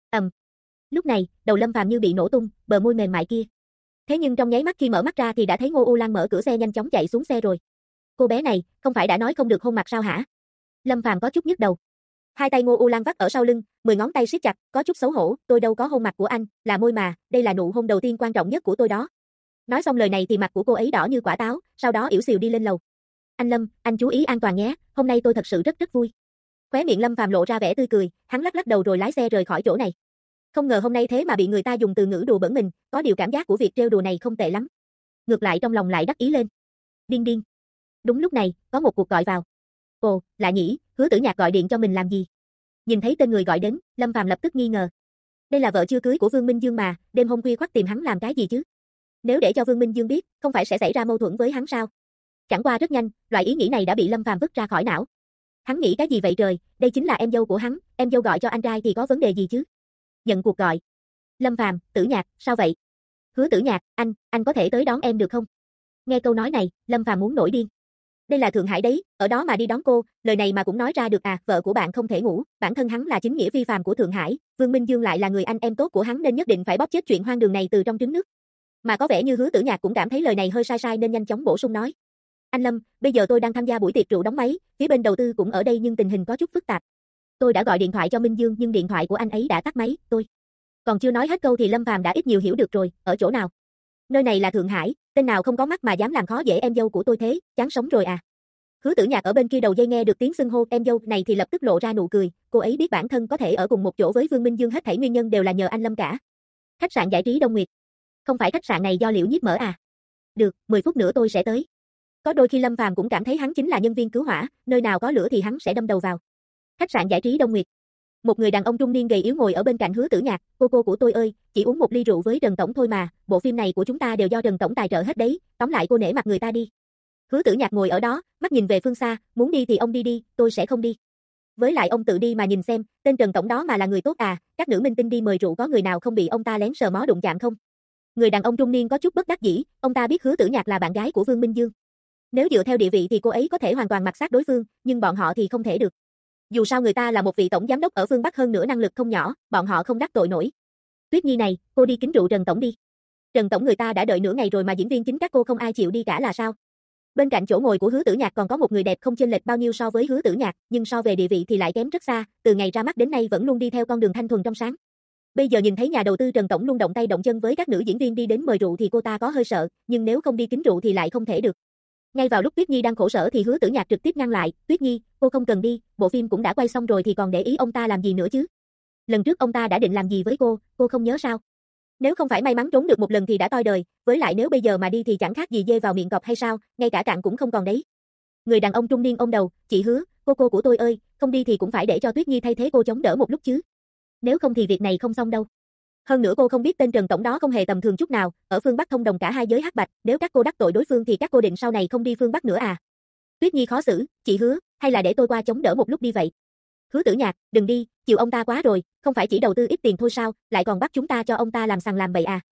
Lúc này, đầu Lâm Phàm như bị nổ tung, bờ môi mềm mại kia. Thế nhưng trong nháy mắt khi mở mắt ra thì đã thấy Ngô U Lan mở cửa xe nhanh chóng chạy xuống xe rồi. Cô bé này, không phải đã nói không được hôn mặt sao hả? Lâm Phàm có chút nhức đầu. Hai tay Ngô U Lan vắt ở sau lưng, 10 ngón tay siết chặt, có chút xấu hổ, tôi đâu có hôn mặt của anh, là môi mà, đây là nụ hôn đầu tiên quan trọng nhất của tôi đó. Nói xong lời này thì mặt của cô ấy đỏ như quả táo, sau đó ỉu xìu đi lên lầu. Anh Lâm, anh chú ý an toàn nhé, hôm nay tôi thật sự rất rất vui. Khóe miệng Lâm Phàm lộ ra vẻ tươi cười, hắn lắc lắc đầu rồi lái xe rời khỏi chỗ này. Không ngờ hôm nay thế mà bị người ta dùng từ ngữ đùa bỡn mình, có điều cảm giác của việc trêu đùa này không tệ lắm. Ngược lại trong lòng lại đắc ý lên. Điên điên. Đúng lúc này, có một cuộc gọi vào. Ồ, lạ nhỉ, Hứa Tử Nhạc gọi điện cho mình làm gì? Nhìn thấy tên người gọi đến, Lâm Phàm lập tức nghi ngờ. Đây là vợ chưa cưới của Vương Minh Dương mà, đêm hôm khuya khoắt tìm hắn làm cái gì chứ? Nếu để cho Vương Minh Dương biết, không phải sẽ xảy ra mâu thuẫn với hắn sao? Chẳng qua rất nhanh, loại ý nghĩ này đã bị Lâm Phàm vứt ra khỏi não. Hắn nghĩ cái gì vậy trời, đây chính là em dâu của hắn, em dâu gọi cho anh trai thì có vấn đề gì chứ? Nhận cuộc gọi. Lâm Phàm, Tử Nhạc, sao vậy? Hứa Tử Nhạc, anh có thể tới đón em được không? Nghe câu nói này, Lâm Phàm muốn nổi điên. Đây là Thượng Hải đấy, ở đó mà đi đón cô, lời này mà cũng nói ra được à, vợ của bạn không thể ngủ, bản thân hắn là chính nghĩa vi phàm của Thượng Hải, Vương Minh Dương lại là người anh em tốt của hắn nên nhất định phải bóp chết chuyện hoang đường này từ trong trứng nước. Mà có vẻ như Hứa Tử Nhạc cũng cảm thấy lời này hơi sai sai nên nhanh chóng bổ sung nói. Anh Lâm, bây giờ tôi đang tham gia buổi tiệc rượu đóng máy, phía bên đầu tư cũng ở đây nhưng tình hình có chút phức tạp. Tôi đã gọi điện thoại cho Minh Dương nhưng điện thoại của anh ấy đã tắt máy, tôi. Còn chưa nói hết câu thì Lâm Phàm đã ít nhiều hiểu được rồi, ở chỗ nào? Nơi này là Thượng Hải, tên nào không có mắt mà dám làm khó dễ em dâu của tôi thế, chán sống rồi à. Hứa Tử Nhạc ở bên kia đầu dây nghe được tiếng xưng hô em dâu này thì lập tức lộ ra nụ cười, cô ấy biết bản thân có thể ở cùng một chỗ với Vương Minh Dương hết thảy nguyên nhân đều là nhờ anh Lâm cả. Khách sạn giải trí Đông Nguyệt. Không phải khách sạn này do Liễu Nhiếp mở à? Được, 10 phút nữa tôi sẽ tới. Có đôi khi Lâm Phàm cũng cảm thấy hắn chính là nhân viên cứu hỏa, nơi nào có lửa thì hắn sẽ đâm đầu vào. Khách sạn giải trí Đông Nguyệt. Một người đàn ông trung niên gầy yếu ngồi ở bên cạnh Hứa Tử Nhạc, cô của tôi ơi, chỉ uống một ly rượu với Trần Tổng thôi mà, bộ phim này của chúng ta đều do Trần Tổng tài trợ hết đấy, tóm lại cô nể mặt người ta đi. Hứa Tử Nhạc ngồi ở đó, mắt nhìn về phương xa, muốn đi thì ông đi đi, tôi sẽ không đi. Với lại ông tự đi mà nhìn xem, tên Trần Tổng đó mà là người tốt à, các nữ minh tinh đi mời rượu có người nào không bị ông ta lén sờ mó đụng chạm không? Người đàn ông trung niên có chút bất đắc dĩ, ông ta biết Hứa Tử Nhạc là bạn gái của Vương Minh Dương. Nếu dựa theo địa vị thì cô ấy có thể hoàn toàn mặc sát đối phương, nhưng bọn họ thì không thể được. Dù sao người ta là một vị tổng giám đốc ở phương Bắc hơn nữa năng lực không nhỏ, bọn họ không đắc tội nổi. Tuyết Nhi này, cô đi kính rượu Trần Tổng đi. Trần Tổng người ta đã đợi nửa ngày rồi mà diễn viên chính các cô không ai chịu đi cả là sao? Bên cạnh chỗ ngồi của Hứa Tử Nhạc còn có một người đẹp không chênh lệch bao nhiêu so với Hứa Tử Nhạc, nhưng so về địa vị thì lại kém rất xa, từ ngày ra mắt đến nay vẫn luôn đi theo con đường thanh thuần trong sáng. Bây giờ nhìn thấy nhà đầu tư Trần Tổng luôn động tay động chân với các nữ diễn viên đi đến mời rượu thì cô ta có hơi sợ, nhưng nếu không đi kính rượu thì lại không thể được. Ngay vào lúc Tuyết Nhi đang khổ sở thì Hứa Tử Nhạc trực tiếp ngăn lại, Tuyết Nhi, cô không cần đi, bộ phim cũng đã quay xong rồi thì còn để ý ông ta làm gì nữa chứ? Lần trước ông ta đã định làm gì với cô không nhớ sao? Nếu không phải may mắn trốn được một lần thì đã toi đời, với lại nếu bây giờ mà đi thì chẳng khác gì dê vào miệng cọp hay sao, ngay cả cạn cũng không còn đấy. Người đàn ông trung niên ôm đầu, chị Hứa, cô của tôi ơi, không đi thì cũng phải để cho Tuyết Nhi thay thế cô chống đỡ một lúc chứ. Nếu không thì việc này không xong đâu. Hơn nữa cô không biết tên Trần Tổng đó không hề tầm thường chút nào, ở phương Bắc thông đồng cả hai giới hắc bạch, nếu các cô đắc tội đối phương thì các cô định sau này không đi phương Bắc nữa à? Tuyết Nhi khó xử, chị Hứa, hay là để tôi qua chống đỡ một lúc đi vậy? Hứa Tử Nhạc, đừng đi, chiều ông ta quá rồi, không phải chỉ đầu tư ít tiền thôi sao, lại còn bắt chúng ta cho ông ta làm sằng làm bậy à?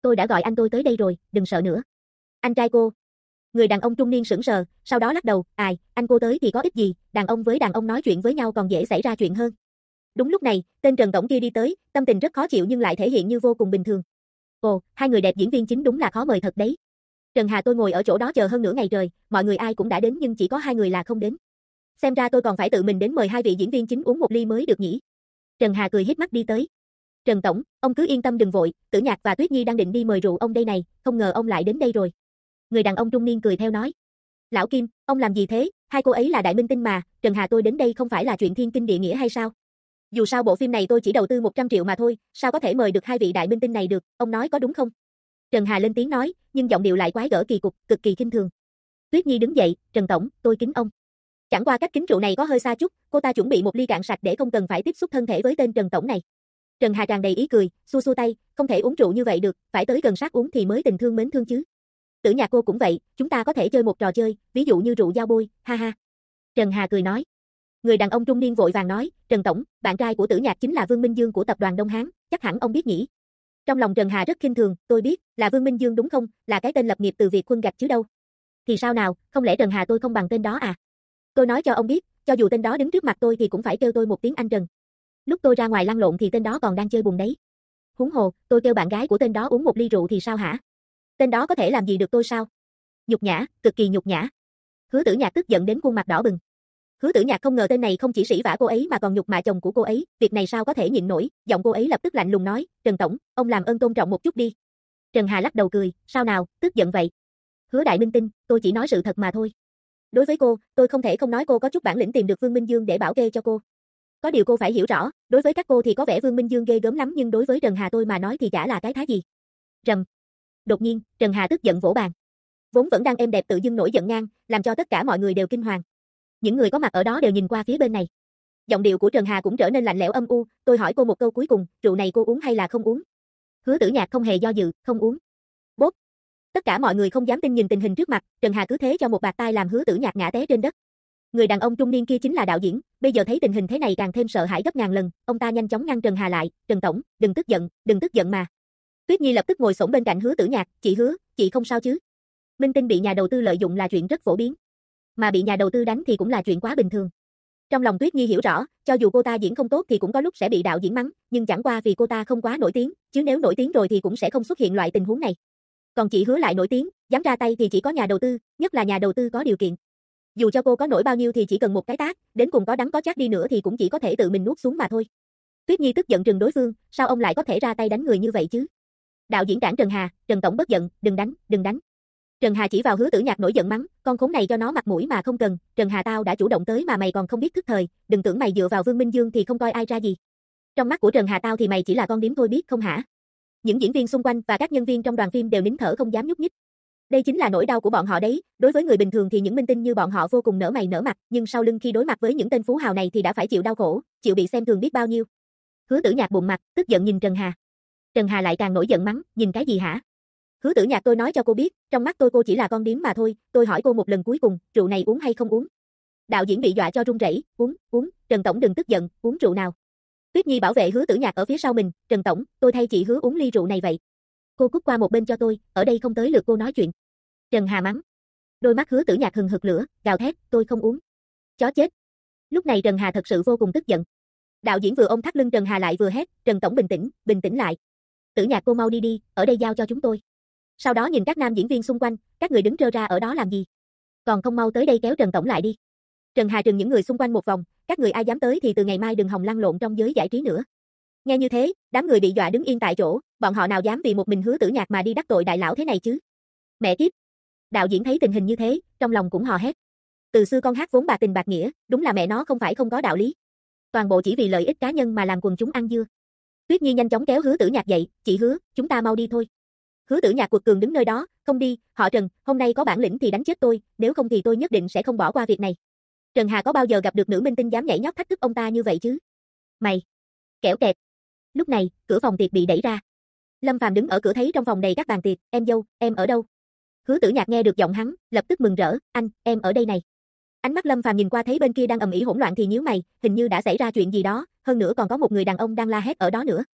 Tôi đã gọi anh tôi tới đây rồi, đừng sợ nữa. Anh trai cô. Người đàn ông trung niên sững sờ, sau đó lắc đầu, anh cô tới thì có ích gì, đàn ông với đàn ông nói chuyện với nhau còn dễ xảy ra chuyện hơn. Đúng lúc này, tên Trần tổng kia đi tới, tâm tình rất khó chịu nhưng lại thể hiện như vô cùng bình thường. Ồ, hai người đẹp diễn viên chính đúng là khó mời thật đấy. Trần Hà tôi ngồi ở chỗ đó chờ hơn nửa ngày trời, mọi người ai cũng đã đến nhưng chỉ có hai người là không đến. Xem ra tôi còn phải tự mình đến mời hai vị diễn viên chính uống một ly mới được nhỉ. Trần Hà cười híp mắt đi tới. Trần tổng, ông cứ yên tâm đừng vội, Tử Nhạc và Tuyết Nhi đang định đi mời rượu ông đây này, không ngờ ông lại đến đây rồi. Người đàn ông trung niên cười theo nói. Lão Kim, ông làm gì thế, hai cô ấy là đại minh tinh mà, Trần Hà tôi đến đây không phải là chuyện thiên kinh địa nghĩa hay sao? Dù sao bộ phim này tôi chỉ đầu tư 100 triệu mà thôi, sao có thể mời được hai vị đại minh tinh này được, ông nói có đúng không? Trần Hà lên tiếng nói, nhưng giọng điệu lại quái gở kỳ cục, cực kỳ khinh thường. Tuyết Nhi đứng dậy, Trần tổng, tôi kính ông. Chẳng qua cách kính rượu này có hơi xa chút, cô ta chuẩn bị một ly cạn sạch để không cần phải tiếp xúc thân thể với tên Trần tổng này. Trần Hà tràn đầy ý cười, xua xua tay, không thể uống rượu như vậy được, phải tới gần sát uống thì mới tình thương mến thương chứ. Tử Nhạc cô cũng vậy, chúng ta có thể chơi một trò chơi, ví dụ như rượu giao bôi, ha ha. Trần Hà cười nói. Người đàn ông trung niên vội vàng nói, Trần tổng, bạn trai của Tử Nhạc chính là Vương Minh Dương của tập đoàn Đông Hán, chắc hẳn ông biết nhỉ. Trong lòng Trần Hà rất khinh thường, tôi biết, là Vương Minh Dương đúng không, là cái tên lập nghiệp từ Việt Quân Gạch chứ đâu. Thì sao nào, không lẽ Trần Hà tôi không bằng tên đó à? Tôi nói cho ông biết, cho dù tên đó đứng trước mặt tôi thì cũng phải kêu tôi một tiếng anh Trần. Lúc tôi ra ngoài lăn lộn thì tên đó còn đang chơi bùn đấy. Huống hồ, tôi kêu bạn gái của tên đó uống một ly rượu thì sao hả? Tên đó có thể làm gì được tôi sao? Nhục nhã, cực kỳ nhục nhã. Hứa Tử Nhạc tức giận đến khuôn mặt đỏ bừng. Hứa Tử Nhạc không ngờ tên này không chỉ sỉ vả cô ấy mà còn nhục mạ chồng của cô ấy, việc này sao có thể nhịn nổi, giọng cô ấy lập tức lạnh lùng nói, Trần tổng, ông làm ơn tôn trọng một chút đi. Trần Hà lắc đầu cười, sao nào, tức giận vậy? Hứa đại minh tinh, tôi chỉ nói sự thật mà thôi. Đối với cô, tôi không thể không nói cô có chút bản lĩnh tìm được Vương Minh Dương để bảo kê cho cô. Có điều cô phải hiểu rõ, đối với các cô thì có vẻ Vương Minh Dương ghê gớm lắm nhưng đối với Trần Hà tôi mà nói thì chả là cái thá gì. Rầm. Đột nhiên, Trần Hà tức giận vỗ bàn. Vốn vẫn đang êm đẹp tự dưng nổi giận ngang, làm cho tất cả mọi người đều kinh hoàng. Những người có mặt ở đó đều nhìn qua phía bên này. Giọng điệu của Trần Hà cũng trở nên lạnh lẽo âm u, tôi hỏi cô một câu cuối cùng, rượu này cô uống hay là không uống? Hứa Tử Nhạc không hề do dự, không uống. Bốp. Tất cả mọi người không dám tin nhìn tình hình trước mặt, Trần Hà cứ thế cho một bạt tai làm Hứa Tử Nhạc ngã té trên đất. Người đàn ông trung niên kia chính là đạo diễn, bây giờ thấy tình hình thế này càng thêm sợ hãi gấp ngàn lần, ông ta nhanh chóng ngăn Trần Hà lại, Trần tổng, đừng tức giận mà. Tuyết Nhi lập tức ngồi xổm bên cạnh Hứa Tử Nhạc, chị Hứa, chị không sao chứ? Minh tinh bị nhà đầu tư lợi dụng là chuyện rất phổ biến, mà bị nhà đầu tư đánh thì cũng là chuyện quá bình thường. Trong lòng Tuyết Nhi hiểu rõ, cho dù cô ta diễn không tốt thì cũng có lúc sẽ bị đạo diễn mắng, nhưng chẳng qua vì cô ta không quá nổi tiếng, chứ nếu nổi tiếng rồi thì cũng sẽ không xuất hiện loại tình huống này. Còn chị Hứa lại nổi tiếng, dám ra tay thì chỉ có nhà đầu tư, nhất là nhà đầu tư có điều kiện. Dù cho cô có nổi bao nhiêu thì chỉ cần một cái tát, đến cùng có đắng có chát đi nữa thì cũng chỉ có thể tự mình nuốt xuống mà thôi. Tuyết Nhi tức giận trừng đối phương, sao ông lại có thể ra tay đánh người như vậy chứ? Đạo diễn cản Trần Hà, Trần tổng bất giận, đừng đánh. Trần Hà chỉ vào Hứa Tử Nhạc nổi giận mắng, con khốn này cho nó mặt mũi mà không cần, Trần Hà tao đã chủ động tới mà mày còn không biết thức thời, đừng tưởng mày dựa vào Vương Minh Dương thì không coi ai ra gì. Trong mắt của Trần Hà tao thì mày chỉ là con điếm thôi biết không hả? Những diễn viên xung quanh và các nhân viên trong đoàn phim đều nín thở không dám nhúc nhích. Đây chính là nỗi đau của bọn họ đấy, đối với người bình thường thì những minh tinh như bọn họ vô cùng nở mày nở mặt, nhưng sau lưng khi đối mặt với những tên phú hào này thì đã phải chịu đau khổ, chịu bị xem thường biết bao nhiêu. Hứa Tử Nhạc bụng mặt, tức giận nhìn Trần Hà. Trần Hà lại càng nổi giận mắng, nhìn cái gì hả? Hứa Tử Nhạc tôi nói cho cô biết, trong mắt tôi cô chỉ là con điếm mà thôi, tôi hỏi cô một lần cuối cùng, rượu này uống hay không uống? Đạo diễn bị dọa cho run rẩy, uống, Trần tổng đừng tức giận, uống rượu nào? Tuyết Nhi bảo vệ Hứa Tử Nhạc ở phía sau mình, Trần tổng, tôi thay chị Hứa uống ly rượu này vậy. Cô cút qua một bên cho tôi, ở đây không tới lượt cô nói chuyện. Trần Hà mắng. Đôi mắt Hứa Tử Nhạc hừng hực lửa, gào thét, tôi không uống. Chó chết. Lúc này Trần Hà thật sự vô cùng tức giận. Đạo diễn vừa ôm thắt lưng Trần Hà lại vừa hét, Trần tổng bình tĩnh lại. Tử Nhạc cô mau đi đi, ở đây giao cho chúng tôi. Sau đó nhìn các nam diễn viên xung quanh, các người đứng trơ ra ở đó làm gì? Còn không mau tới đây kéo Trần tổng lại đi. Trần Hà trừng những người xung quanh một vòng, các người ai dám tới thì từ ngày mai đừng hòng lăn lộn trong giới giải trí nữa. Nghe như thế, đám người bị dọa đứng yên tại chỗ, bọn họ nào dám vì một mình Hứa Tử Nhạc mà đi đắc tội đại lão thế này chứ? Mẹ kiếp. Đạo diễn thấy tình hình như thế, trong lòng cũng hò hét. Từ xưa con hát vốn bạc tình bạc nghĩa, đúng là mẹ nó không phải không có đạo lý. Toàn bộ chỉ vì lợi ích cá nhân mà làm quần chúng ăn dưa. Tuyết Nhi nhanh chóng kéo Hứa Tử Nhạc dậy, chị Hứa, chúng ta mau đi thôi. Hứa Tử Nhạc quật cường đứng nơi đó, không đi, họ Trần, hôm nay có bản lĩnh thì đánh chết tôi, nếu không thì tôi nhất định sẽ không bỏ qua việc này. Trần Hà có bao giờ gặp được nữ minh tinh dám nhảy nhót thách thức ông ta như vậy chứ? Mày. Kẻo kẹt. Lúc này, cửa phòng tiệc bị đẩy ra. Lâm Phàm đứng ở cửa thấy trong phòng đầy các bàn tiệc, em dâu, em ở đâu? Hứa Tử Nhạc nghe được giọng hắn, lập tức mừng rỡ, anh, em ở đây này. Ánh mắt Lâm Phàm nhìn qua thấy bên kia đang ầm ĩ hỗn loạn thì nhíu mày, hình như đã xảy ra chuyện gì đó, hơn nữa còn có một người đàn ông đang la hét ở đó nữa.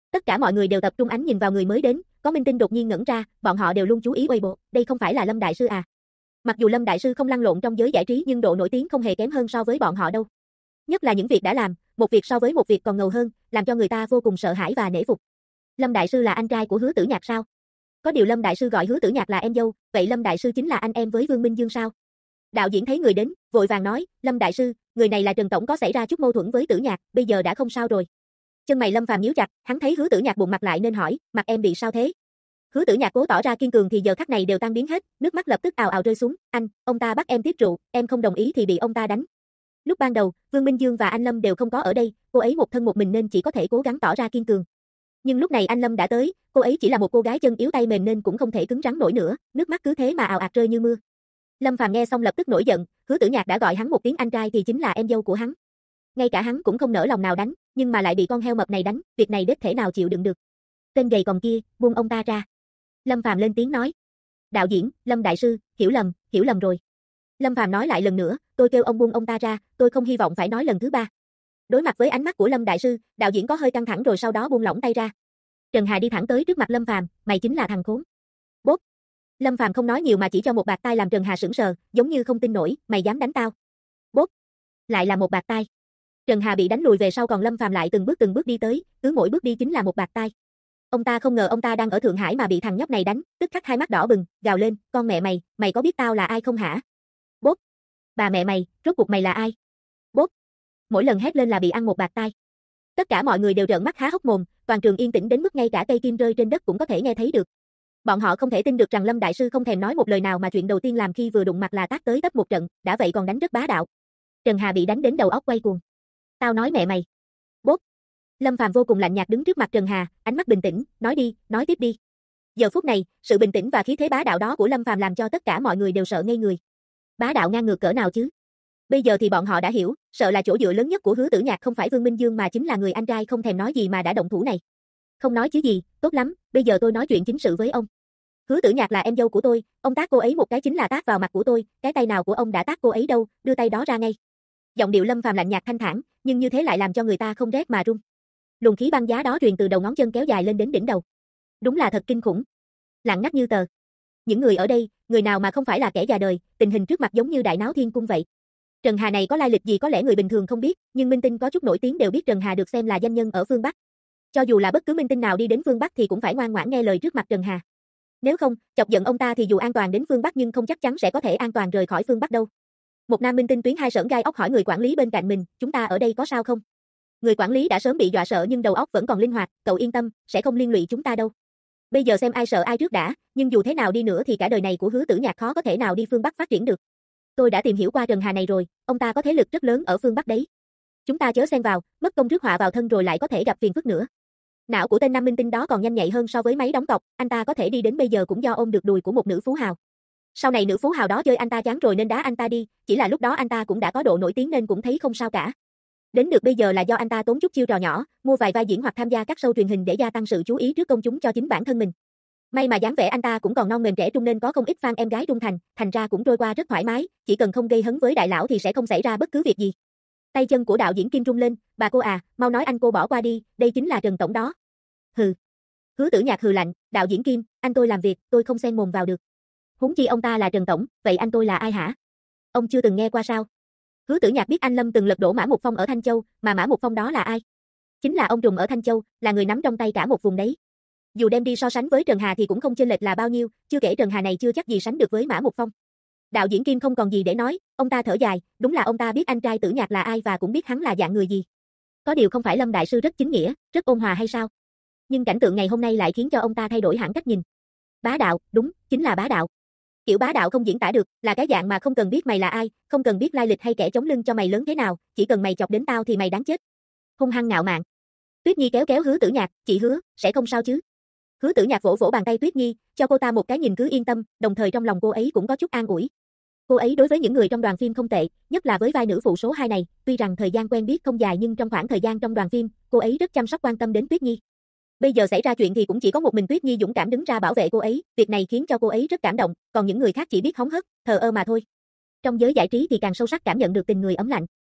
Tất cả mọi người đều tập trung ánh nhìn vào người mới đến, có minh tinh đột nhiên ngẩn ra, bọn họ đều luôn chú ý Weibo, đây không phải là Lâm đại sư à? Mặc dù Lâm đại sư không lăn lộn trong giới giải trí nhưng độ nổi tiếng không hề kém hơn so với bọn họ đâu. Nhất là những việc đã làm, một việc so với một việc còn ngầu hơn, làm cho người ta vô cùng sợ hãi và nể phục. Lâm đại sư là anh trai của Hứa Tử Nhạc sao? Có điều Lâm đại sư gọi Hứa Tử Nhạc là em dâu, vậy Lâm đại sư chính là anh em với Vương Minh Dương sao? Đạo diễn thấy người đến, vội vàng nói, Lâm đại sư, người này là Trần tổng có xảy ra chút mâu thuẫn với Tử Nhạc, bây giờ đã không sao rồi. Chân mày Lâm Phàm nhíu chặt, hắn thấy Hứa Tử Nhạc bụng mặt lại nên hỏi, mặt em bị sao thế? Hứa Tử Nhạc cố tỏ ra kiên cường thì giờ khắc này đều tan biến hết, nước mắt lập tức ào ào rơi xuống, anh, ông ta bắt em tiếp rượu, em không đồng ý thì bị ông ta đánh. Lúc ban đầu, Vương Minh Dương và anh Lâm đều không có ở đây, cô ấy một thân một mình nên chỉ có thể cố gắng tỏ ra kiên cường. Nhưng lúc này anh Lâm đã tới, cô ấy chỉ là một cô gái chân yếu tay mềm nên cũng không thể cứng rắn nổi nữa, nước mắt cứ thế mà ào ạt rơi như mưa. Lâm Phàm nghe xong lập tức nổi giận, Hứa Tử Nhạc đã gọi hắn một tiếng anh trai thì chính là em dâu của hắn. Ngay cả hắn cũng không nỡ lòng nào đánh, nhưng mà lại bị con heo mập này đánh, việc này đếch thể nào chịu đựng được. Tên gầy còm kia, buông ông ta ra. Lâm Phàm lên tiếng nói. Đạo diễn, Lâm đại sư, hiểu lầm rồi. Lâm Phàm nói lại lần nữa, tôi kêu ông buông ông ta ra, tôi không hy vọng phải nói lần thứ ba. Đối mặt với ánh mắt của Lâm đại sư, đạo diễn có hơi căng thẳng rồi sau đó buông lỏng tay ra. Trần Hà đi thẳng tới trước mặt Lâm Phàm, mày chính là thằng khốn. Bốp. Lâm Phàm không nói nhiều mà chỉ cho một bạt tai làm Trần Hà sững sờ, giống như không tin nổi, mày dám đánh tao. Bốp. Lại là một bạt tai. Trần Hà bị đánh lùi về sau còn Lâm Phàm lại từng bước đi tới, cứ mỗi bước đi chính là một bạt tai. Ông ta không ngờ ông ta đang ở Thượng Hải mà bị thằng nhóc này đánh, tức khắc hai mắt đỏ bừng, gào lên, con mẹ mày có biết tao là ai không hả? Bốp. Bà mẹ mày, rốt cuộc mày là ai? Bốp. Mỗi lần hét lên là bị ăn một bạt tai. Tất cả mọi người đều trợn mắt há hốc mồm, toàn trường yên tĩnh đến mức ngay cả cây kim rơi trên đất cũng có thể nghe thấy được. Bọn họ không thể tin được rằng Lâm đại sư không thèm nói một lời nào mà chuyện đầu tiên làm khi vừa đụng mặt là tát tới tấp một trận, đã vậy còn đánh rất bá đạo. Trần Hà bị đánh đến đầu óc quay cuồng. Tao nói mẹ mày. Bốp. Lâm Phàm vô cùng lạnh nhạt đứng trước mặt Trần Hà, ánh mắt bình tĩnh, nói đi, nói tiếp đi. Giờ phút này, sự bình tĩnh và khí thế bá đạo đó của Lâm Phàm làm cho tất cả mọi người đều sợ ngây người. Bá đạo ngang ngược cỡ nào chứ? Bây giờ thì bọn họ đã hiểu, sợ là chỗ dựa lớn nhất của Hứa Tử Nhạc không phải Vương Minh Dương mà chính là người anh trai không thèm nói gì mà đã động thủ này. Không nói chứ gì, tốt lắm, bây giờ tôi nói chuyện chính sự với ông. Hứa Tử Nhạc là em dâu của tôi, ông tát cô ấy một cái chính là tát vào mặt của tôi, cái tay nào của ông đã tát cô ấy đâu, đưa tay đó ra ngay. Giọng điệu Lâm Phàm lạnh nhạt thanh thản, nhưng như thế lại làm cho người ta không rét mà run. Luồng khí băng giá đó truyền từ đầu ngón chân kéo dài lên đến đỉnh đầu. Đúng là thật kinh khủng. Lặng ngắt như tờ. Những người ở đây, người nào mà không phải là kẻ già đời, tình hình trước mặt giống như đại náo thiên cung vậy. Trần Hà này có lai lịch gì có lẽ người bình thường không biết, nhưng minh tinh có chút nổi tiếng đều biết Trần Hà được xem là danh nhân ở phương Bắc. Cho dù là bất cứ minh tinh nào đi đến phương Bắc thì cũng phải ngoan ngoãn nghe lời trước mặt Trần Hà. Nếu không, chọc giận ông ta thì dù an toàn đến phương Bắc nhưng không chắc chắn sẽ có thể an toàn rời khỏi phương Bắc đâu. Một nam minh tinh tuyến 2 sởn gai ốc hỏi người quản lý bên cạnh mình, chúng ta ở đây có sao không? Người quản lý đã sớm bị dọa sợ nhưng đầu óc vẫn còn linh hoạt, cậu yên tâm, sẽ không liên lụy chúng ta đâu. Bây giờ xem ai sợ ai trước đã, nhưng dù thế nào đi nữa thì cả đời này của Hứa Tử Nhạc khó có thể nào đi phương Bắc phát triển được. Tôi đã tìm hiểu qua Trần Hà này rồi, ông ta có thế lực rất lớn ở phương Bắc đấy. Chúng ta chớ xen vào, mất công rước họa vào thân rồi lại có thể gặp phiền phức nữa. Não của tên nam minh tinh đó còn nhanh nhạy hơn so với máy đóng cọc, anh ta có thể đi đến bây giờ cũng do ôm được đùi của một nữ phú hào. Sau này nữ phú hào đó chơi anh ta chán rồi nên đá anh ta đi, chỉ là lúc đó anh ta cũng đã có độ nổi tiếng nên cũng thấy không sao cả. Đến được bây giờ là do anh ta tốn chút chiêu trò nhỏ, mua vài vai diễn hoặc tham gia các show truyền hình để gia tăng sự chú ý trước công chúng cho chính bản thân mình. May mà dáng vẻ anh ta cũng còn non mềm trẻ trung nên có không ít fan em gái trung thành ra cũng trôi qua rất thoải mái, chỉ cần không gây hấn với đại lão thì sẽ không xảy ra bất cứ việc gì. Tay chân của đạo diễn Kim rung lên, bà cô à, mau nói anh cô bỏ qua đi, đây chính là Trần tổng đó. Hừ. Hứa Tử Nhạc hừ lạnh, đạo diễn Kim, anh tôi làm việc, tôi không xen mồm vào được. Huống chi ông ta là Trần tổng, vậy anh tôi là ai hả? Ông chưa từng nghe qua sao? Hứa Tử Nhạc biết anh Lâm từng lật đổ Mã Mục Phong ở Thanh Châu, mà Mã Mục Phong đó là ai? Chính là ông trùm ở Thanh Châu, là người nắm trong tay cả một vùng đấy. Dù đem đi so sánh với Trần Hà thì cũng không chênh lệch là bao nhiêu, chưa kể Trần Hà này chưa chắc gì sánh được với Mã Mục Phong. Đạo diễn Kim không còn gì để nói, ông ta thở dài, đúng là ông ta biết anh trai Tử Nhạc là ai và cũng biết hắn là dạng người gì. Có điều không phải Lâm đại sư rất chính nghĩa, rất ôn hòa hay sao? Nhưng cảnh tượng ngày hôm nay lại khiến cho ông ta thay đổi hẳn cách nhìn. Bá đạo, đúng, chính là bá đạo. Kiểu bá đạo không diễn tả được, là cái dạng mà không cần biết mày là ai, không cần biết lai lịch hay kẻ chống lưng cho mày lớn thế nào, chỉ cần mày chọc đến tao thì mày đáng chết. Hung hăng ngạo mạn. Tuyết Nhi kéo kéo Hứa Tử Nhạc, chị hứa, sẽ không sao chứ? Hứa Tử Nhạc vỗ vỗ bàn tay Tuyết Nhi, cho cô ta một cái nhìn cứ yên tâm, đồng thời trong lòng cô ấy cũng có chút an ủi. Cô ấy đối với những người trong đoàn phim không tệ, nhất là với vai nữ phụ số 2 này, tuy rằng thời gian quen biết không dài nhưng trong khoảng thời gian trong đoàn phim, cô ấy rất chăm sóc quan tâm đến Tuyết Nhi. Bây giờ xảy ra chuyện thì cũng chỉ có một mình Tuyết Nhi dũng cảm đứng ra bảo vệ cô ấy, việc này khiến cho cô ấy rất cảm động, còn những người khác chỉ biết hóng hớt, thờ ơ mà thôi. Trong giới giải trí thì càng sâu sắc cảm nhận được tình người ấm lạnh.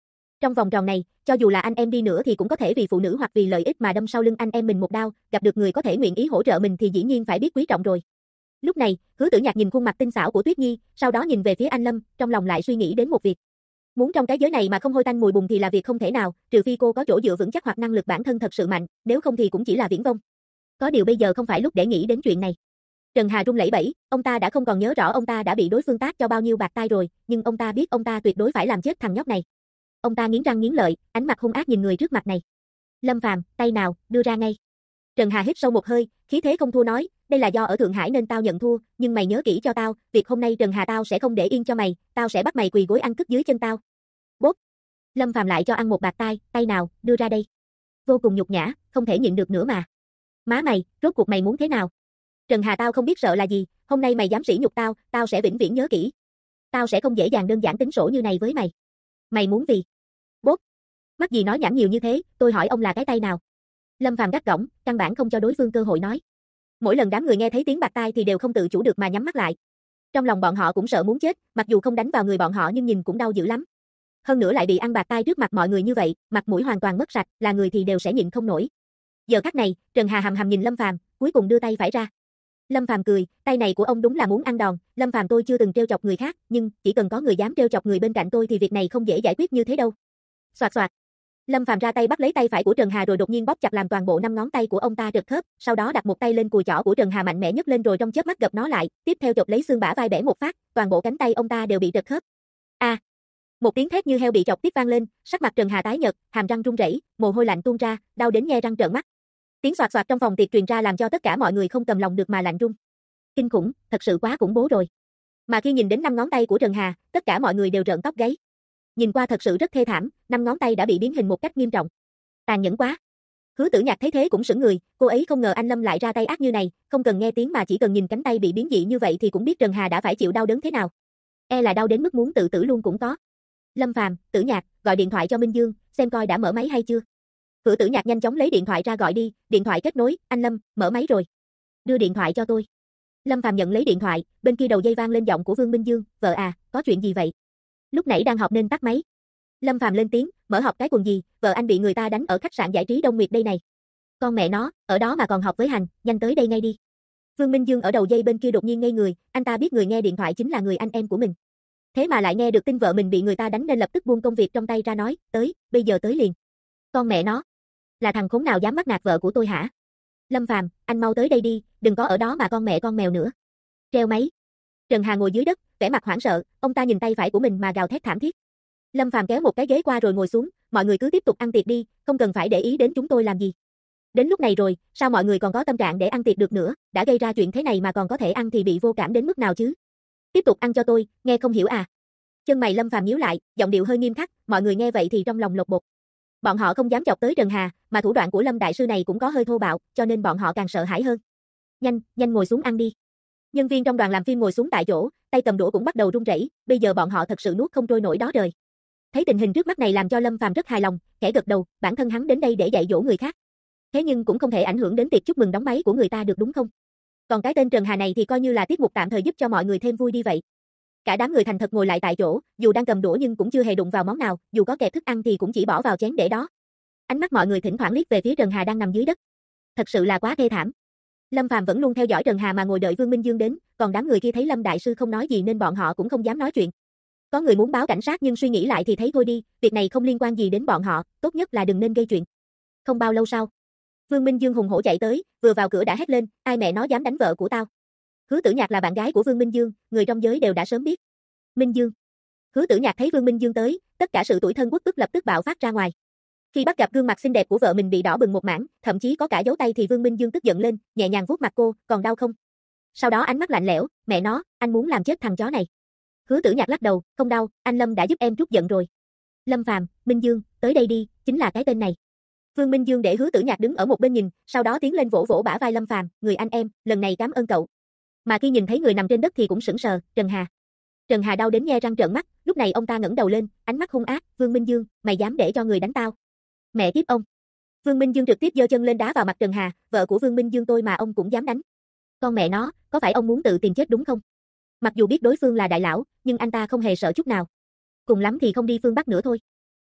Trong vòng tròn này, cho dù là anh em đi nữa thì cũng có thể vì phụ nữ hoặc vì lợi ích mà đâm sau lưng anh em mình một đao, gặp được người có thể nguyện ý hỗ trợ mình thì dĩ nhiên phải biết quý trọng rồi. Lúc này, Hứa Tử Nhạc nhìn khuôn mặt tinh xảo của Tuyết Nhi, sau đó nhìn về phía anh Lâm, trong lòng lại suy nghĩ đến một việc. Muốn trong cái giới này mà không hôi tanh mùi bùn thì là việc không thể nào, trừ phi cô có chỗ dựa vững chắc hoặc năng lực bản thân thật sự mạnh, nếu không thì cũng chỉ là viển vông. Có điều bây giờ không phải lúc để nghĩ đến chuyện này. Trần Hà run lẩy bẩy, ông ta đã không còn nhớ rõ ông ta đã bị đối phương tát cho bao nhiêu bạt tai rồi, nhưng ông ta biết ông ta tuyệt đối phải làm chết thằng nhóc này. Ông ta nghiến răng nghiến lợi, ánh mặt hung ác nhìn người trước mặt này. Lâm Phàm, tay nào, đưa ra ngay. Trần Hà hít sâu một hơi, khí thế không thua nói, đây là do ở Thượng Hải nên tao nhận thua, nhưng mày nhớ kỹ cho tao, việc hôm nay Trần Hà tao sẽ không để yên cho mày, tao sẽ bắt mày quỳ gối ăn cứt dưới chân tao. Bốp. Lâm Phàm lại cho ăn một bạt tai, tay nào, đưa ra đây. Vô cùng nhục nhã, không thể nhịn được nữa mà. Má mày, rốt cuộc mày muốn thế nào? Trần Hà tao không biết sợ là gì, hôm nay mày dám sỉ nhục tao, tao sẽ vĩnh viễn nhớ kỹ. Tao sẽ không dễ dàng đơn giản tính sổ như này với mày. Mày muốn gì? Bốp. Mắc gì nói nhảm nhiều như thế, tôi hỏi ông là cái tay nào? Lâm Phàm gắt gỏng, căn bản không cho đối phương cơ hội nói. Mỗi lần đám người nghe thấy tiếng bạt tai thì đều không tự chủ được mà nhắm mắt lại. Trong lòng bọn họ cũng sợ muốn chết, mặc dù không đánh vào người bọn họ nhưng nhìn cũng đau dữ lắm. Hơn nữa lại bị ăn bạt tai trước mặt mọi người như vậy, mặt mũi hoàn toàn mất sạch, là người thì đều sẽ nhịn không nổi. Giờ khắc này, Trần Hà hầm hầm nhìn Lâm Phàm, cuối cùng đưa tay phải ra. Lâm Phàm cười, tay này của ông đúng là muốn ăn đòn, Lâm Phàm tôi chưa từng trêu chọc người khác, nhưng chỉ cần có người dám trêu chọc người bên cạnh tôi thì việc này không dễ giải quyết như thế đâu. Soạt soạt. Lâm Phàm ra tay bắt lấy tay phải của Trần Hà rồi đột nhiên bóp chặt làm toàn bộ 5 ngón tay của ông ta trật khớp, sau đó đặt một tay lên cùi chỏ của Trần Hà mạnh mẽ nhấc lên rồi trong chớp mắt gập nó lại, tiếp theo chộp lấy xương bả vai bẻ một phát, toàn bộ cánh tay ông ta đều bị trật khớp. A! Một tiếng thét như heo bị chọc tiết vang lên, sắc mặt Trần Hà tái nhợt, hàm răng run rẩy, mồ hôi lạnh tuôn ra, đau đến nhe răng trợn mắt. Tiếng xoạt xoạt trong phòng tiệc truyền ra làm cho tất cả mọi người không cầm lòng được mà lạnh run. Kinh khủng, thật sự quá khủng bố rồi. Mà khi nhìn đến 5 ngón tay của Trần Hà, tất cả mọi người đều rợn tóc gáy. Nhìn qua thật sự rất thê thảm, 5 ngón tay đã bị biến hình một cách nghiêm trọng. Tàn nhẫn quá. Hứa Tử Nhạc thấy thế cũng sững người, cô ấy không ngờ anh Lâm lại ra tay ác như này, không cần nghe tiếng mà chỉ cần nhìn cánh tay bị biến dị như vậy thì cũng biết Trần Hà đã phải chịu đau đớn thế nào. E là đau đến mức muốn tự tử luôn cũng có. Lâm Phàm, Tử Nhạc, gọi điện thoại cho Minh Dương, xem coi đã mở máy hay chưa. Hứa Tử Nhạc nhanh chóng lấy điện thoại ra gọi đi, điện thoại kết nối, anh Lâm, mở máy rồi. Đưa điện thoại cho tôi. Lâm Phàm nhận lấy điện thoại, bên kia đầu dây vang lên giọng của Vương Minh Dương, vợ à, có chuyện gì vậy? Lúc nãy đang họp nên tắt máy. Lâm Phàm lên tiếng, mở họp cái quần gì, vợ anh bị người ta đánh ở khách sạn giải trí Đông Nguyệt đây này. Con mẹ nó, ở đó mà còn họp với hành, nhanh tới đây ngay đi. Vương Minh Dương ở đầu dây bên kia đột nhiên ngây người, anh ta biết người nghe điện thoại chính là người anh em của mình. Thế mà lại nghe được tin vợ mình bị người ta đánh nên lập tức buông công việc trong tay ra nói, tới, bây giờ tới liền. Con mẹ nó, là thằng khốn nào dám bắt nạt vợ của tôi hả? Lâm Phàm, anh mau tới đây đi, đừng có ở đó mà con mẹ con mèo nữa. Treo máy. Trần Hà ngồi dưới đất, vẻ mặt hoảng sợ, ông ta nhìn tay phải của mình mà gào thét thảm thiết. Lâm Phàm kéo một cái ghế qua rồi ngồi xuống, mọi người cứ tiếp tục ăn tiệc đi, không cần phải để ý đến chúng tôi làm gì. Đến lúc này rồi, sao mọi người còn có tâm trạng để ăn tiệc được nữa, đã gây ra chuyện thế này mà còn có thể ăn thì bị vô cảm đến mức nào chứ? Tiếp tục ăn cho tôi, nghe không hiểu à? Chân mày Lâm Phàm nhíu lại, giọng điệu hơi nghiêm khắc, mọi người nghe vậy thì trong lòng lột bột. Bọn họ không dám chọc tới Trần Hà, mà thủ đoạn của Lâm đại sư này cũng có hơi thô bạo, cho nên bọn họ càng sợ hãi hơn. Nhanh, nhanh ngồi xuống ăn đi. Nhân viên trong đoàn làm phim ngồi xuống tại chỗ, tay cầm đũa cũng bắt đầu run rẩy, bây giờ bọn họ thật sự nuốt không trôi nổi đó đời. Thấy tình hình trước mắt này làm cho Lâm Phàm rất hài lòng, khẽ gật đầu, bản thân hắn đến đây để dạy dỗ người khác. Thế nhưng cũng không thể ảnh hưởng đến tiệc chúc mừng đóng máy của người ta được đúng không? Còn cái tên Trần Hà này thì coi như là tiết mục tạm thời giúp cho mọi người thêm vui đi vậy. Cả đám người thành thật ngồi lại tại chỗ, dù đang cầm đũa nhưng cũng chưa hề đụng vào món nào, dù có kẹp thức ăn thì cũng chỉ bỏ vào chén để đó. Ánh mắt mọi người thỉnh thoảng liếc về phía Trần Hà đang nằm dưới đất. Thật sự là quá thê thảm. Lâm Phàm vẫn luôn theo dõi Trần Hà mà ngồi đợi Vương Minh Dương đến, còn đám người kia thấy Lâm đại sư không nói gì nên bọn họ cũng không dám nói chuyện. Có người muốn báo cảnh sát nhưng suy nghĩ lại thì thấy thôi đi, việc này không liên quan gì đến bọn họ, tốt nhất là đừng nên gây chuyện. Không bao lâu sau, Vương Minh Dương hùng hổ chạy tới, vừa vào cửa đã hét lên, ai mẹ nó dám đánh vợ của tao. Hứa Tử Nhạc là bạn gái của Vương Minh Dương, người trong giới đều đã sớm biết. Minh Dương. Hứa Tử Nhạc thấy Vương Minh Dương tới, tất cả sự tủi thân uất ức lập tức bạo phát ra ngoài. Khi bắt gặp gương mặt xinh đẹp của vợ mình bị đỏ bừng một mảng, thậm chí có cả dấu tay thì Vương Minh Dương tức giận lên, nhẹ nhàng vuốt mặt cô, còn đau không? Sau đó ánh mắt lạnh lẽo, mẹ nó, anh muốn làm chết thằng chó này. Hứa Tử Nhạc lắc đầu, không đau, anh Lâm đã giúp em trút giận rồi. Lâm Phàm, Minh Dương, tới đây đi, chính là cái tên này. Vương Minh Dương để Hứa Tử Nhạc đứng ở một bên nhìn, sau đó tiến lên vỗ vỗ bả vai Lâm Phàm, người anh em, lần này cảm ơn cậu. Mà khi nhìn thấy người nằm trên đất thì cũng sững sờ, Trần Hà. Trần Hà đau đến nhe răng trợn mắt, lúc này ông ta ngẩng đầu lên, ánh mắt hung ác, Vương Minh Dương, mày dám để cho người đánh tao? Mẹ kiếp ông. Vương Minh Dương trực tiếp giơ chân lên đá vào mặt Trần Hà, vợ của Vương Minh Dương tôi mà ông cũng dám đánh. Con mẹ nó, có phải ông muốn tự tìm chết đúng không? Mặc dù biết đối phương là đại lão, nhưng anh ta không hề sợ chút nào. Cùng lắm thì không đi phương Bắc nữa thôi.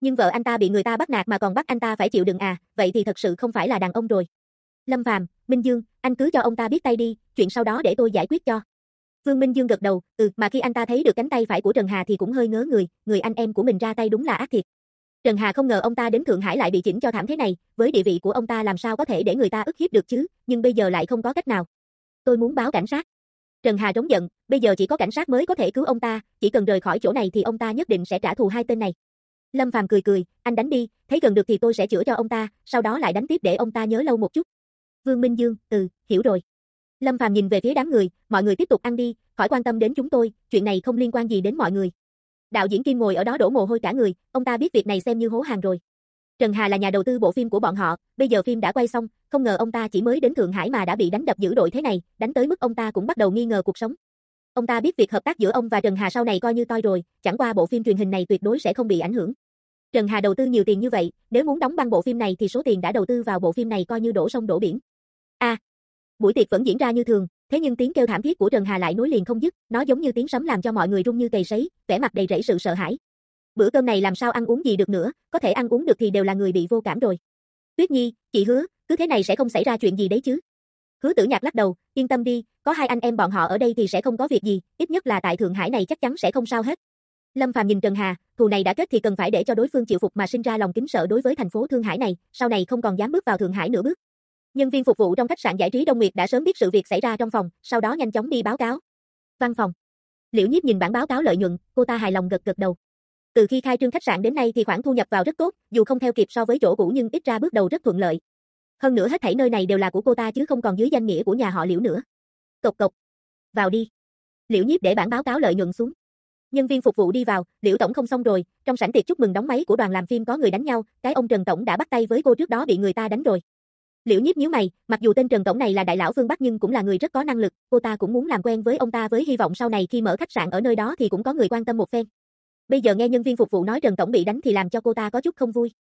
Nhưng vợ anh ta bị người ta bắt nạt mà còn bắt anh ta phải chịu đựng à, vậy thì thật sự không phải là đàn ông rồi. Lâm Phàm, Minh Dương, anh cứ cho ông ta biết tay đi, chuyện sau đó để tôi giải quyết cho. Vương Minh Dương gật đầu, mà khi anh ta thấy được cánh tay phải của Trần Hà thì cũng hơi ngớ người, người anh em của mình ra tay đúng là ác thiệt. Trần Hà không ngờ ông ta đến Thượng Hải lại bị chỉnh cho thảm thế này, với địa vị của ông ta làm sao có thể để người ta ức hiếp được chứ, nhưng bây giờ lại không có cách nào. Tôi muốn báo cảnh sát. Trần Hà trống giận, bây giờ chỉ có cảnh sát mới có thể cứu ông ta, chỉ cần rời khỏi chỗ này thì ông ta nhất định sẽ trả thù hai tên này. Lâm Phàm cười cười, anh đánh đi, thấy gần được thì tôi sẽ chữa cho ông ta, sau đó lại đánh tiếp để ông ta nhớ lâu một chút. Vương Minh Dương, hiểu rồi. Lâm Phàm nhìn về phía đám người, mọi người tiếp tục ăn đi, khỏi quan tâm đến chúng tôi, chuyện này không liên quan gì đến mọi người. Đạo diễn Kim ngồi ở đó đổ mồ hôi cả người, ông ta biết việc này xem như hố hàng rồi. Trần Hà là nhà đầu tư bộ phim của bọn họ, bây giờ phim đã quay xong, không ngờ ông ta chỉ mới đến Thượng Hải mà đã bị đánh đập dữ dội thế này, đánh tới mức ông ta cũng bắt đầu nghi ngờ cuộc sống. Ông ta biết việc hợp tác giữa ông và Trần Hà sau này coi như toi rồi, chẳng qua bộ phim truyền hình này tuyệt đối sẽ không bị ảnh hưởng. Trần Hà đầu tư nhiều tiền như vậy, nếu muốn đóng băng bộ phim này thì số tiền đã đầu tư vào bộ phim này coi như đổ sông đổ biển. Buổi tiệc vẫn diễn ra như thường, thế nhưng tiếng kêu thảm thiết của Trần Hà lại nối liền không dứt, nó giống như tiếng sấm làm cho mọi người run như cầy sấy, vẻ mặt đầy rẫy sự sợ hãi. Bữa cơm này làm sao ăn uống gì được nữa, có thể ăn uống được thì đều là người bị vô cảm rồi. Tuyết Nhi, chị hứa, cứ thế này sẽ không xảy ra chuyện gì đấy chứ? Hứa Tử Nhạc lắc đầu, yên tâm đi, có hai anh em bọn họ ở đây thì sẽ không có việc gì, ít nhất là tại Thượng Hải này chắc chắn sẽ không sao hết. Lâm Phàm nhìn Trần Hà, thù này đã kết thì cần phải để cho đối phương chịu phục mà sinh ra lòng kính sợ đối với thành phố Thượng Hải này, sau này không còn dám bước vào Thượng Hải nửa bước. Nhân viên phục vụ trong khách sạn giải trí Đông Nguyệt đã sớm biết sự việc xảy ra trong phòng, sau đó nhanh chóng đi báo cáo. Văn phòng. Liễu Nhiếp nhìn bản báo cáo lợi nhuận, cô ta hài lòng gật gật đầu. Từ khi khai trương khách sạn đến nay thì khoản thu nhập vào rất tốt, dù không theo kịp so với chỗ cũ nhưng ít ra bước đầu rất thuận lợi. Hơn nữa hết thảy nơi này đều là của cô ta chứ không còn dưới danh nghĩa của nhà họ Liễu nữa. Cộc cộc. Vào đi. Liễu Nhiếp để bản báo cáo lợi nhuận xuống. Nhân viên phục vụ đi vào, Liễu tổng không xong rồi, trong sảnh tiệc chúc mừng đóng máy của đoàn làm phim có người đánh nhau, cái ông Trần tổng đã bắt tay với cô trước đó bị người ta đánh rồi. Liễu Nhiếp nhíu mày, mặc dù tên Trần tổng này là đại lão phương Bắc nhưng cũng là người rất có năng lực, cô ta cũng muốn làm quen với ông ta với hy vọng sau này khi mở khách sạn ở nơi đó thì cũng có người quan tâm một phen. Bây giờ nghe nhân viên phục vụ nói Trần tổng bị đánh thì làm cho cô ta có chút không vui.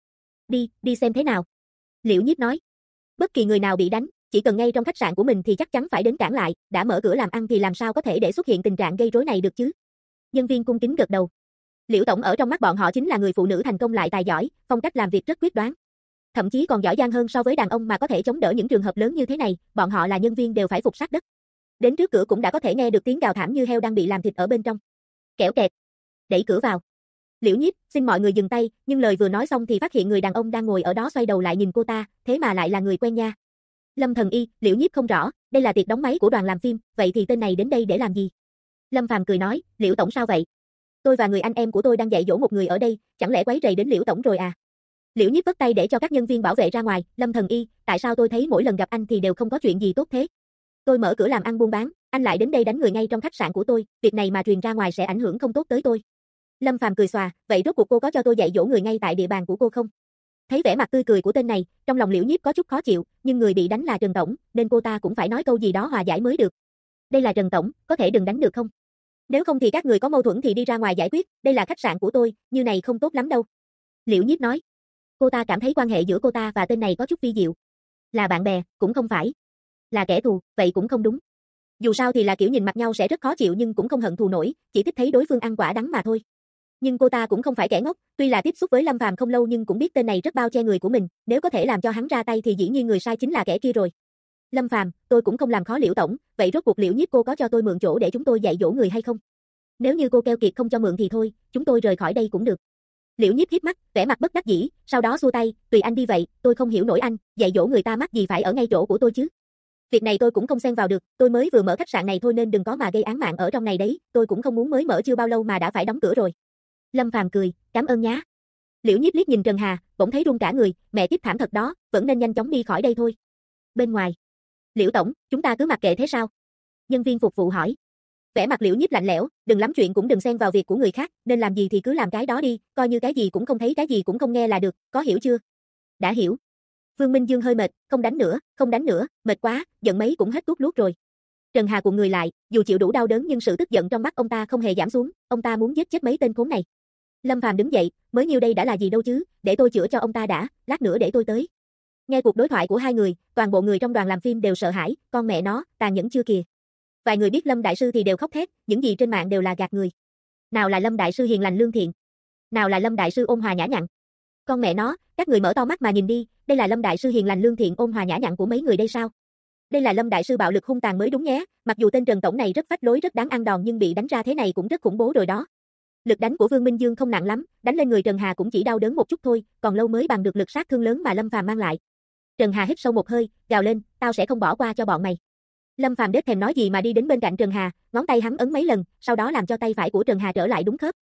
Đi xem thế nào. Liễu Nhiếp nói. Bất kỳ người nào bị đánh, chỉ cần ngay trong khách sạn của mình thì chắc chắn phải đến cản lại, đã mở cửa làm ăn thì làm sao có thể để xuất hiện tình trạng gây rối này được chứ. Nhân viên cung kính gật đầu. Liễu tổng ở trong mắt bọn họ chính là người phụ nữ thành công lại tài giỏi, phong cách làm việc rất quyết đoán. Thậm chí còn giỏi giang hơn so với đàn ông mà có thể chống đỡ những trường hợp lớn như thế này, bọn họ là nhân viên đều phải phục sát đất. Đến trước cửa cũng đã có thể nghe được tiếng gào thảm như heo đang bị làm thịt ở bên trong. Kẽo kẹt. Đẩy cửa vào. Liễu Nhiếp, xin mọi người dừng tay, nhưng lời vừa nói xong thì phát hiện người đàn ông đang ngồi ở đó xoay đầu lại nhìn cô ta, thế mà lại là người quen nha. Lâm Thần Y, Liễu Nhiếp không rõ, đây là tiệc đóng máy của đoàn làm phim, vậy thì tên này đến đây để làm gì? Lâm Phàm cười nói, Liễu tổng sao vậy? Tôi và người anh em của tôi đang dạy dỗ một người ở đây, chẳng lẽ quấy rầy đến Liễu tổng rồi à? Liễu Nhiếp vất tay để cho các nhân viên bảo vệ ra ngoài, Lâm Thần Y, tại sao tôi thấy mỗi lần gặp anh thì đều không có chuyện gì tốt thế? Tôi mở cửa làm ăn buôn bán, anh lại đến đây đánh người ngay trong khách sạn của tôi, việc này mà truyền ra ngoài sẽ ảnh hưởng không tốt tới tôi. Lâm Phàm cười xòa, vậy rốt cuộc cô có cho tôi dạy dỗ người ngay tại địa bàn của cô không? Thấy vẻ mặt tươi cười của tên này, trong lòng Liễu Nhiếp có chút khó chịu, nhưng người bị đánh là Trần tổng, nên cô ta cũng phải nói câu gì đó hòa giải mới được. Đây là Trần tổng, có thể đừng đánh được không? Nếu không thì các người có mâu thuẫn thì đi ra ngoài giải quyết, đây là khách sạn của tôi, như này không tốt lắm đâu. Liễu Nhiếp nói. Cô ta cảm thấy quan hệ giữa cô ta và tên này có chút vi diệu. Là bạn bè, cũng không phải. Là kẻ thù, vậy cũng không đúng. Dù sao thì là kiểu nhìn mặt nhau sẽ rất khó chịu nhưng cũng không hận thù nổi, chỉ thích thấy đối phương ăn quả đắng mà thôi. Nhưng cô ta cũng không phải kẻ ngốc, tuy là tiếp xúc với Lâm Phàm không lâu nhưng cũng biết tên này rất bao che người của mình, nếu có thể làm cho hắn ra tay thì dĩ nhiên người sai chính là kẻ kia rồi. Lâm Phàm, tôi cũng không làm khó Liễu tổng, vậy rốt cuộc Liễu Nhiếp cô có cho tôi mượn chỗ để chúng tôi dạy dỗ người hay không? Nếu như cô keo kiệt không cho mượn thì thôi, chúng tôi rời khỏi đây cũng được. Liễu Nhiếp híp mắt, vẻ mặt bất đắc dĩ, sau đó xua tay, tùy anh đi vậy, tôi không hiểu nổi anh, dạy dỗ người ta mắc gì phải ở ngay chỗ của tôi chứ. Việc này tôi cũng không xen vào được, tôi mới vừa mở khách sạn này thôi nên đừng có mà gây án mạng ở trong này đấy, tôi cũng không muốn mới mở chưa bao lâu mà đã phải đóng cửa rồi. Lâm Phàm cười, cảm ơn nhá. Liễu Nhiếp liếc nhìn Trần Hà, bỗng thấy run cả người, mẹ tiếp thảm thật đó, vẫn nên nhanh chóng đi khỏi đây thôi. Bên ngoài. Liễu tổng, chúng ta cứ mặc kệ thế sao? Nhân viên phục vụ hỏi. Vẻ mặt Liễu Nhiếp lạnh lẽo, đừng lắm chuyện cũng đừng xen vào việc của người khác, nên làm gì thì cứ làm cái đó đi, coi như cái gì cũng không thấy cái gì cũng không nghe là được, có hiểu chưa? Đã hiểu. Vương Minh Dương hơi mệt, không đánh nữa, mệt quá, giận mấy cũng hết tuốt luốt rồi. Trần Hà cuộn người lại, dù chịu đủ đau đớn nhưng sự tức giận trong mắt ông ta không hề giảm xuống, ông ta muốn giết chết mấy tên khốn này. Lâm Phàm đứng dậy, mới nhiêu đây đã là gì đâu chứ, để tôi chữa cho ông ta đã, lát nữa để tôi tới. Nghe cuộc đối thoại của hai người, toàn bộ người trong đoàn làm phim đều sợ hãi, con mẹ nó, tàn nhẫn chưa kìa. Vài người biết Lâm đại sư thì đều khóc thét, những gì trên mạng đều là gạt người. Nào là Lâm đại sư hiền lành lương thiện, nào là Lâm đại sư ôn hòa nhã nhặn, Con mẹ nó, các người mở to mắt mà nhìn đi, đây là Lâm đại sư hiền lành lương thiện ôn hòa nhã nhặn của mấy người đây sao? Đây là Lâm đại sư bạo lực hung tàn mới đúng nhé, mặc dù tên Trần tổng này rất phách lối rất đáng ăn đòn nhưng bị đánh ra thế này cũng rất khủng bố rồi đó. Lực đánh của Vương Minh Dương không nặng lắm, đánh lên người Trần Hà cũng chỉ đau đớn một chút thôi, còn lâu mới bằng được lực sát thương lớn mà Lâm Phàm mang lại. Trần Hà hít sâu một hơi, gào lên, tao sẽ không bỏ qua cho bọn mày. Lâm Phàm đết thèm nói gì mà đi đến bên cạnh Trần Hà, ngón tay hắn ấn mấy lần, sau đó làm cho tay phải của Trần Hà trở lại đúng khớp.